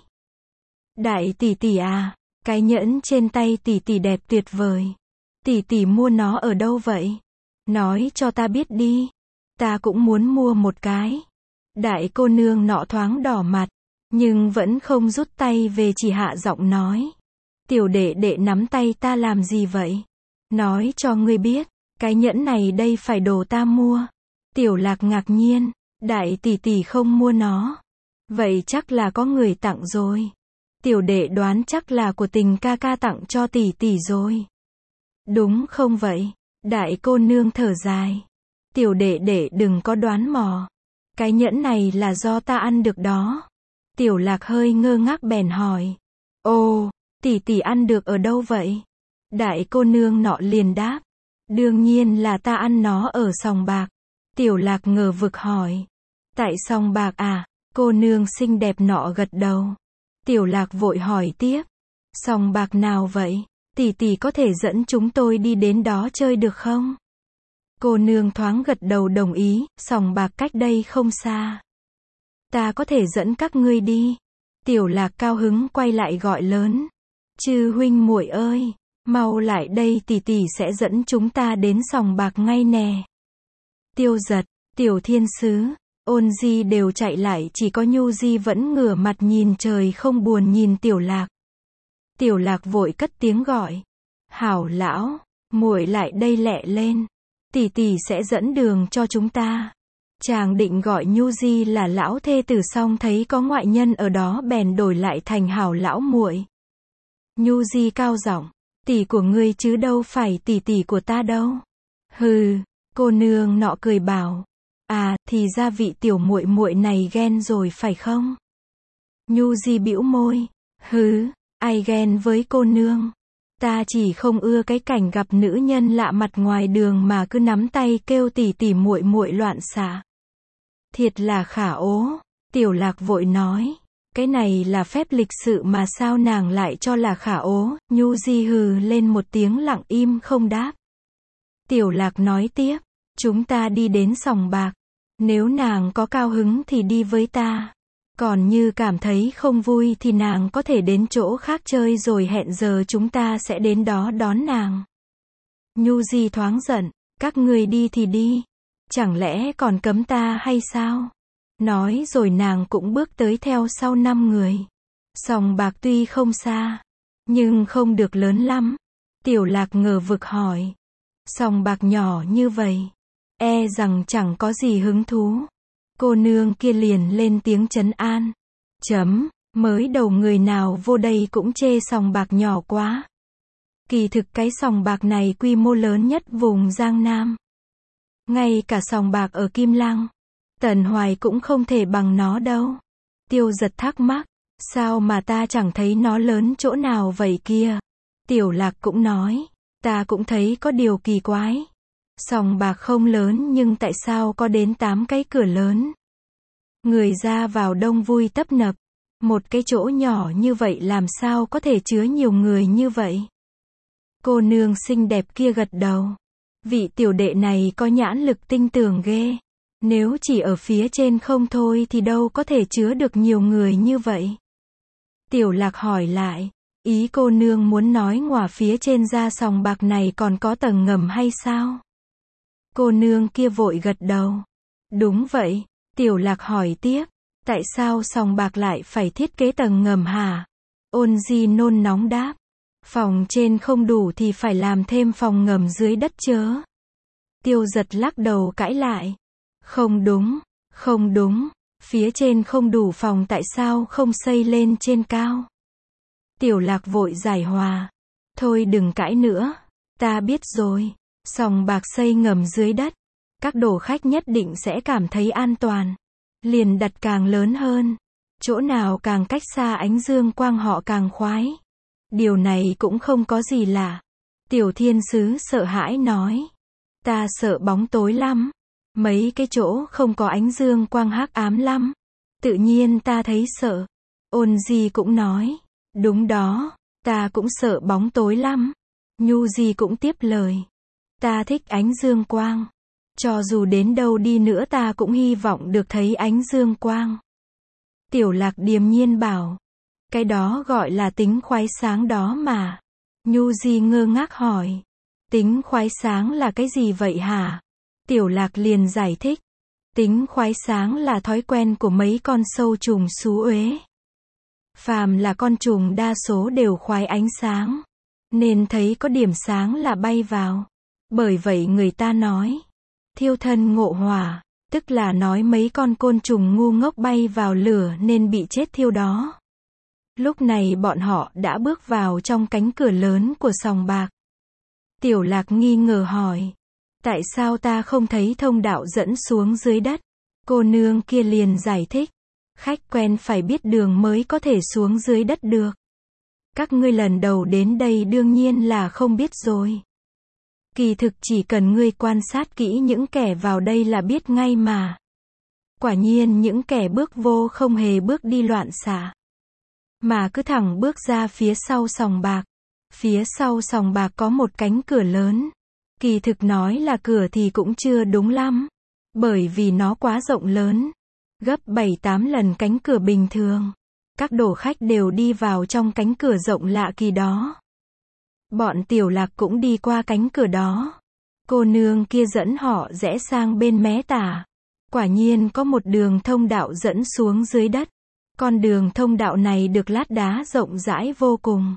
A: Đại tỷ tỷ à, cái nhẫn trên tay tỷ tỷ đẹp tuyệt vời. Tỷ tỷ mua nó ở đâu vậy? Nói cho ta biết đi. Ta cũng muốn mua một cái. Đại cô nương nọ thoáng đỏ mặt, nhưng vẫn không rút tay về chỉ hạ giọng nói. Tiểu đệ đệ nắm tay ta làm gì vậy? Nói cho ngươi biết, cái nhẫn này đây phải đồ ta mua. Tiểu Lạc ngạc nhiên, đại tỷ tỷ không mua nó. Vậy chắc là có người tặng rồi. Tiểu đệ đoán chắc là của Tình ca ca tặng cho tỷ tỷ rồi. Đúng không vậy? Đại cô nương thở dài. Tiểu đệ đệ đừng có đoán mò. Cái nhẫn này là do ta ăn được đó. Tiểu Lạc hơi ngơ ngác bèn hỏi. Ồ, tỷ tỷ ăn được ở đâu vậy? Đại cô nương nọ liền đáp. Đương nhiên là ta ăn nó ở sòng bạc. Tiểu Lạc ngờ vực hỏi. Tại sòng bạc à? Cô nương xinh đẹp nọ gật đầu. Tiểu Lạc vội hỏi tiếp. Sòng bạc nào vậy? Tỷ tỷ có thể dẫn chúng tôi đi đến đó chơi được không? Cô nương thoáng gật đầu đồng ý, sòng bạc cách đây không xa. Ta có thể dẫn các ngươi đi. Tiểu Lạc cao hứng quay lại gọi lớn. Chư huynh muội ơi, mau lại đây tỷ tỷ sẽ dẫn chúng ta đến sòng bạc ngay nè. Tiêu Giật, Tiểu Thiên Sứ, Ôn Di đều chạy lại, chỉ có Nhu Di vẫn ngửa mặt nhìn trời không buồn nhìn Tiểu Lạc. Tiểu Lạc vội cất tiếng gọi. Hảo lão, muội lại đây lẹ lên. Tỷ tỷ sẽ dẫn đường cho chúng ta. Chàng định gọi Nhu Di là lão thê tử xong thấy có ngoại nhân ở đó bèn đổi lại thành hảo lão muội. Nhu Di cao giọng, tỷ của ngươi chứ đâu phải tỷ tỷ của ta đâu. Hừ, cô nương nọ cười bảo. À, thì ra vị tiểu muội muội này ghen rồi phải không? Nhu Di bĩu môi. Hừ, ai ghen với cô nương? Ta chỉ không ưa cái cảnh gặp nữ nhân lạ mặt ngoài đường mà cứ nắm tay kêu tỷ tỷ muội muội loạn xạ. Thiệt là khả ố. Tiểu Lạc vội nói. Cái này là phép lịch sự mà sao nàng lại cho là khả ố? Nhu Di hừ lên một tiếng lặng im không đáp. Tiểu Lạc nói tiếp. Chúng ta đi đến sòng bạc. Nếu nàng có cao hứng thì đi với ta. Còn như cảm thấy không vui thì nàng có thể đến chỗ khác chơi rồi hẹn giờ chúng ta sẽ đến đó đón nàng. Nhu Di thoáng giận. Các ngươi đi thì đi. Chẳng lẽ còn cấm ta hay sao? Nói rồi nàng cũng bước tới theo sau 5 người. Sòng bạc tuy không xa, nhưng không được lớn lắm. Tiểu Lạc ngờ vực hỏi. Sòng bạc nhỏ như vậy, e rằng chẳng có gì hứng thú. Cô nương kia liền lên tiếng trấn an. Mới đầu người nào vô đây cũng chê sòng bạc nhỏ quá. Kỳ thực cái sòng bạc này quy mô lớn nhất vùng Giang Nam. Ngay cả sòng bạc ở Kim Lăng, Tần Hoài cũng không thể bằng nó đâu. Tiêu Giật thắc mắc. Sao mà ta chẳng thấy nó lớn chỗ nào vậy kia? Tiểu Lạc cũng nói. Ta cũng thấy có điều kỳ quái. Sòng bạc không lớn nhưng tại sao có đến 8 cái cửa lớn? Người ra vào đông vui tấp nập. Một cái chỗ nhỏ như vậy làm sao có thể chứa nhiều người như vậy? Cô nương xinh đẹp kia gật đầu. Vị tiểu đệ này có nhãn lực tinh tường ghê. Nếu chỉ ở phía trên không thôi thì đâu có thể chứa được nhiều người như vậy. Tiểu Lạc hỏi lại, ý cô nương muốn nói ngoài phía trên ra sòng bạc này còn có tầng ngầm hay sao? Cô nương kia vội gật đầu. Đúng vậy. Tiểu Lạc hỏi tiếp, tại sao sòng bạc lại phải thiết kế tầng ngầm hả? Ôn Di nôn nóng đáp, phòng trên không đủ thì phải làm thêm phòng ngầm dưới đất chớ. Tiêu Giật lắc đầu cãi lại. Không đúng, không đúng, phía trên không đủ phòng tại sao không xây lên trên cao? Tiểu Lạc vội giải hòa. Thôi đừng cãi nữa, ta biết rồi, sòng bạc xây ngầm dưới đất, các đồ khách nhất định sẽ cảm thấy an toàn. Liền đặt càng lớn hơn, chỗ nào càng cách xa ánh dương quang họ càng khoái. Điều này cũng không có gì lạ. Tiểu Thiên Sứ sợ hãi nói. Ta sợ bóng tối lắm. Mấy cái chỗ không có ánh dương quang hắc ám lắm. Tự nhiên ta thấy sợ. Ôn Di cũng nói. Đúng đó, ta cũng sợ bóng tối lắm. Nhu Di cũng tiếp lời. Ta thích ánh dương quang. Cho dù đến đâu đi nữa ta cũng hy vọng được thấy ánh dương quang. Tiểu Lạc điềm nhiên bảo. Cái đó gọi là tính khoái sáng đó mà. Nhu Di ngơ ngác hỏi. Tính khoái sáng là cái gì vậy hả? Tiểu Lạc liền giải thích. Tính khoái sáng là thói quen của mấy con sâu trùng xú uế. Phàm là con trùng đa số đều khoái ánh sáng. Nên thấy có điểm sáng là bay vào. Bởi vậy người ta nói. Thiêu thân ngộ hỏa. Tức là nói mấy con côn trùng ngu ngốc bay vào lửa nên bị chết thiêu đó. Lúc này bọn họ đã bước vào trong cánh cửa lớn của sòng bạc. Tiểu Lạc nghi ngờ hỏi. Tại sao ta không thấy thông đạo dẫn xuống dưới đất? Cô nương kia liền giải thích. Khách quen phải biết đường mới có thể xuống dưới đất được. Các ngươi lần đầu đến đây đương nhiên là không biết rồi. Kỳ thực chỉ cần ngươi quan sát kỹ những kẻ vào đây là biết ngay mà. Quả nhiên những kẻ bước vô không hề bước đi loạn xạ. Mà cứ thẳng bước ra phía sau sòng bạc. Phía sau sòng bạc có một cánh cửa lớn. Kỳ thực nói là cửa thì cũng chưa đúng lắm. Bởi vì nó quá rộng lớn. Gấp 7-8 lần cánh cửa bình thường. Các đồ khách đều đi vào trong cánh cửa rộng lạ kỳ đó. Bọn Tiểu Lạc cũng đi qua cánh cửa đó. Cô nương kia dẫn họ rẽ sang bên mé tả. Quả nhiên có một đường thông đạo dẫn xuống dưới đất. Con đường thông đạo này được lát đá rộng rãi vô cùng.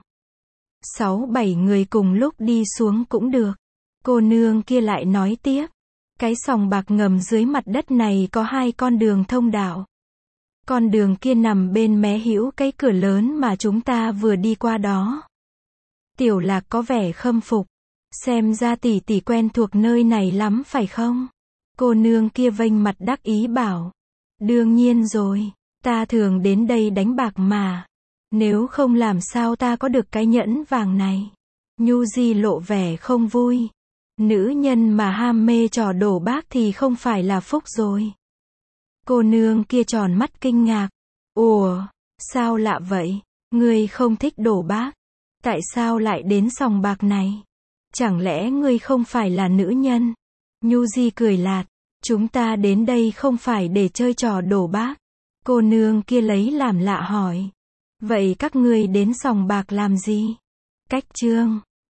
A: 6-7 người cùng lúc đi xuống cũng được. Cô nương kia lại nói tiếp. Cái sòng bạc ngầm dưới mặt đất này có 2 con đường thông đạo. Con đường kia nằm bên mé hữu cái cửa lớn mà chúng ta vừa đi qua đó. Tiểu Lạc có vẻ khâm phục. Xem ra tỷ tỷ quen thuộc nơi này lắm phải không? Cô nương kia vênh mặt đắc ý bảo. Đương nhiên rồi, ta thường đến đây đánh bạc mà. Nếu không làm sao ta có được cái nhẫn vàng này? Nhu Di lộ vẻ không vui. Nữ nhân mà ham mê trò đổ bác thì không phải là phúc rồi. Cô nương kia tròn mắt kinh ngạc. Ủa, sao lạ vậy? Ngươi không thích đổ bác? Tại sao lại đến sòng bạc này? Chẳng lẽ ngươi không phải là nữ nhân? Nhu Di cười lạt. Chúng ta đến đây không phải để chơi trò đổ bác. Cô nương kia lấy làm lạ hỏi. Vậy các ngươi đến sòng bạc làm gì? Cách chương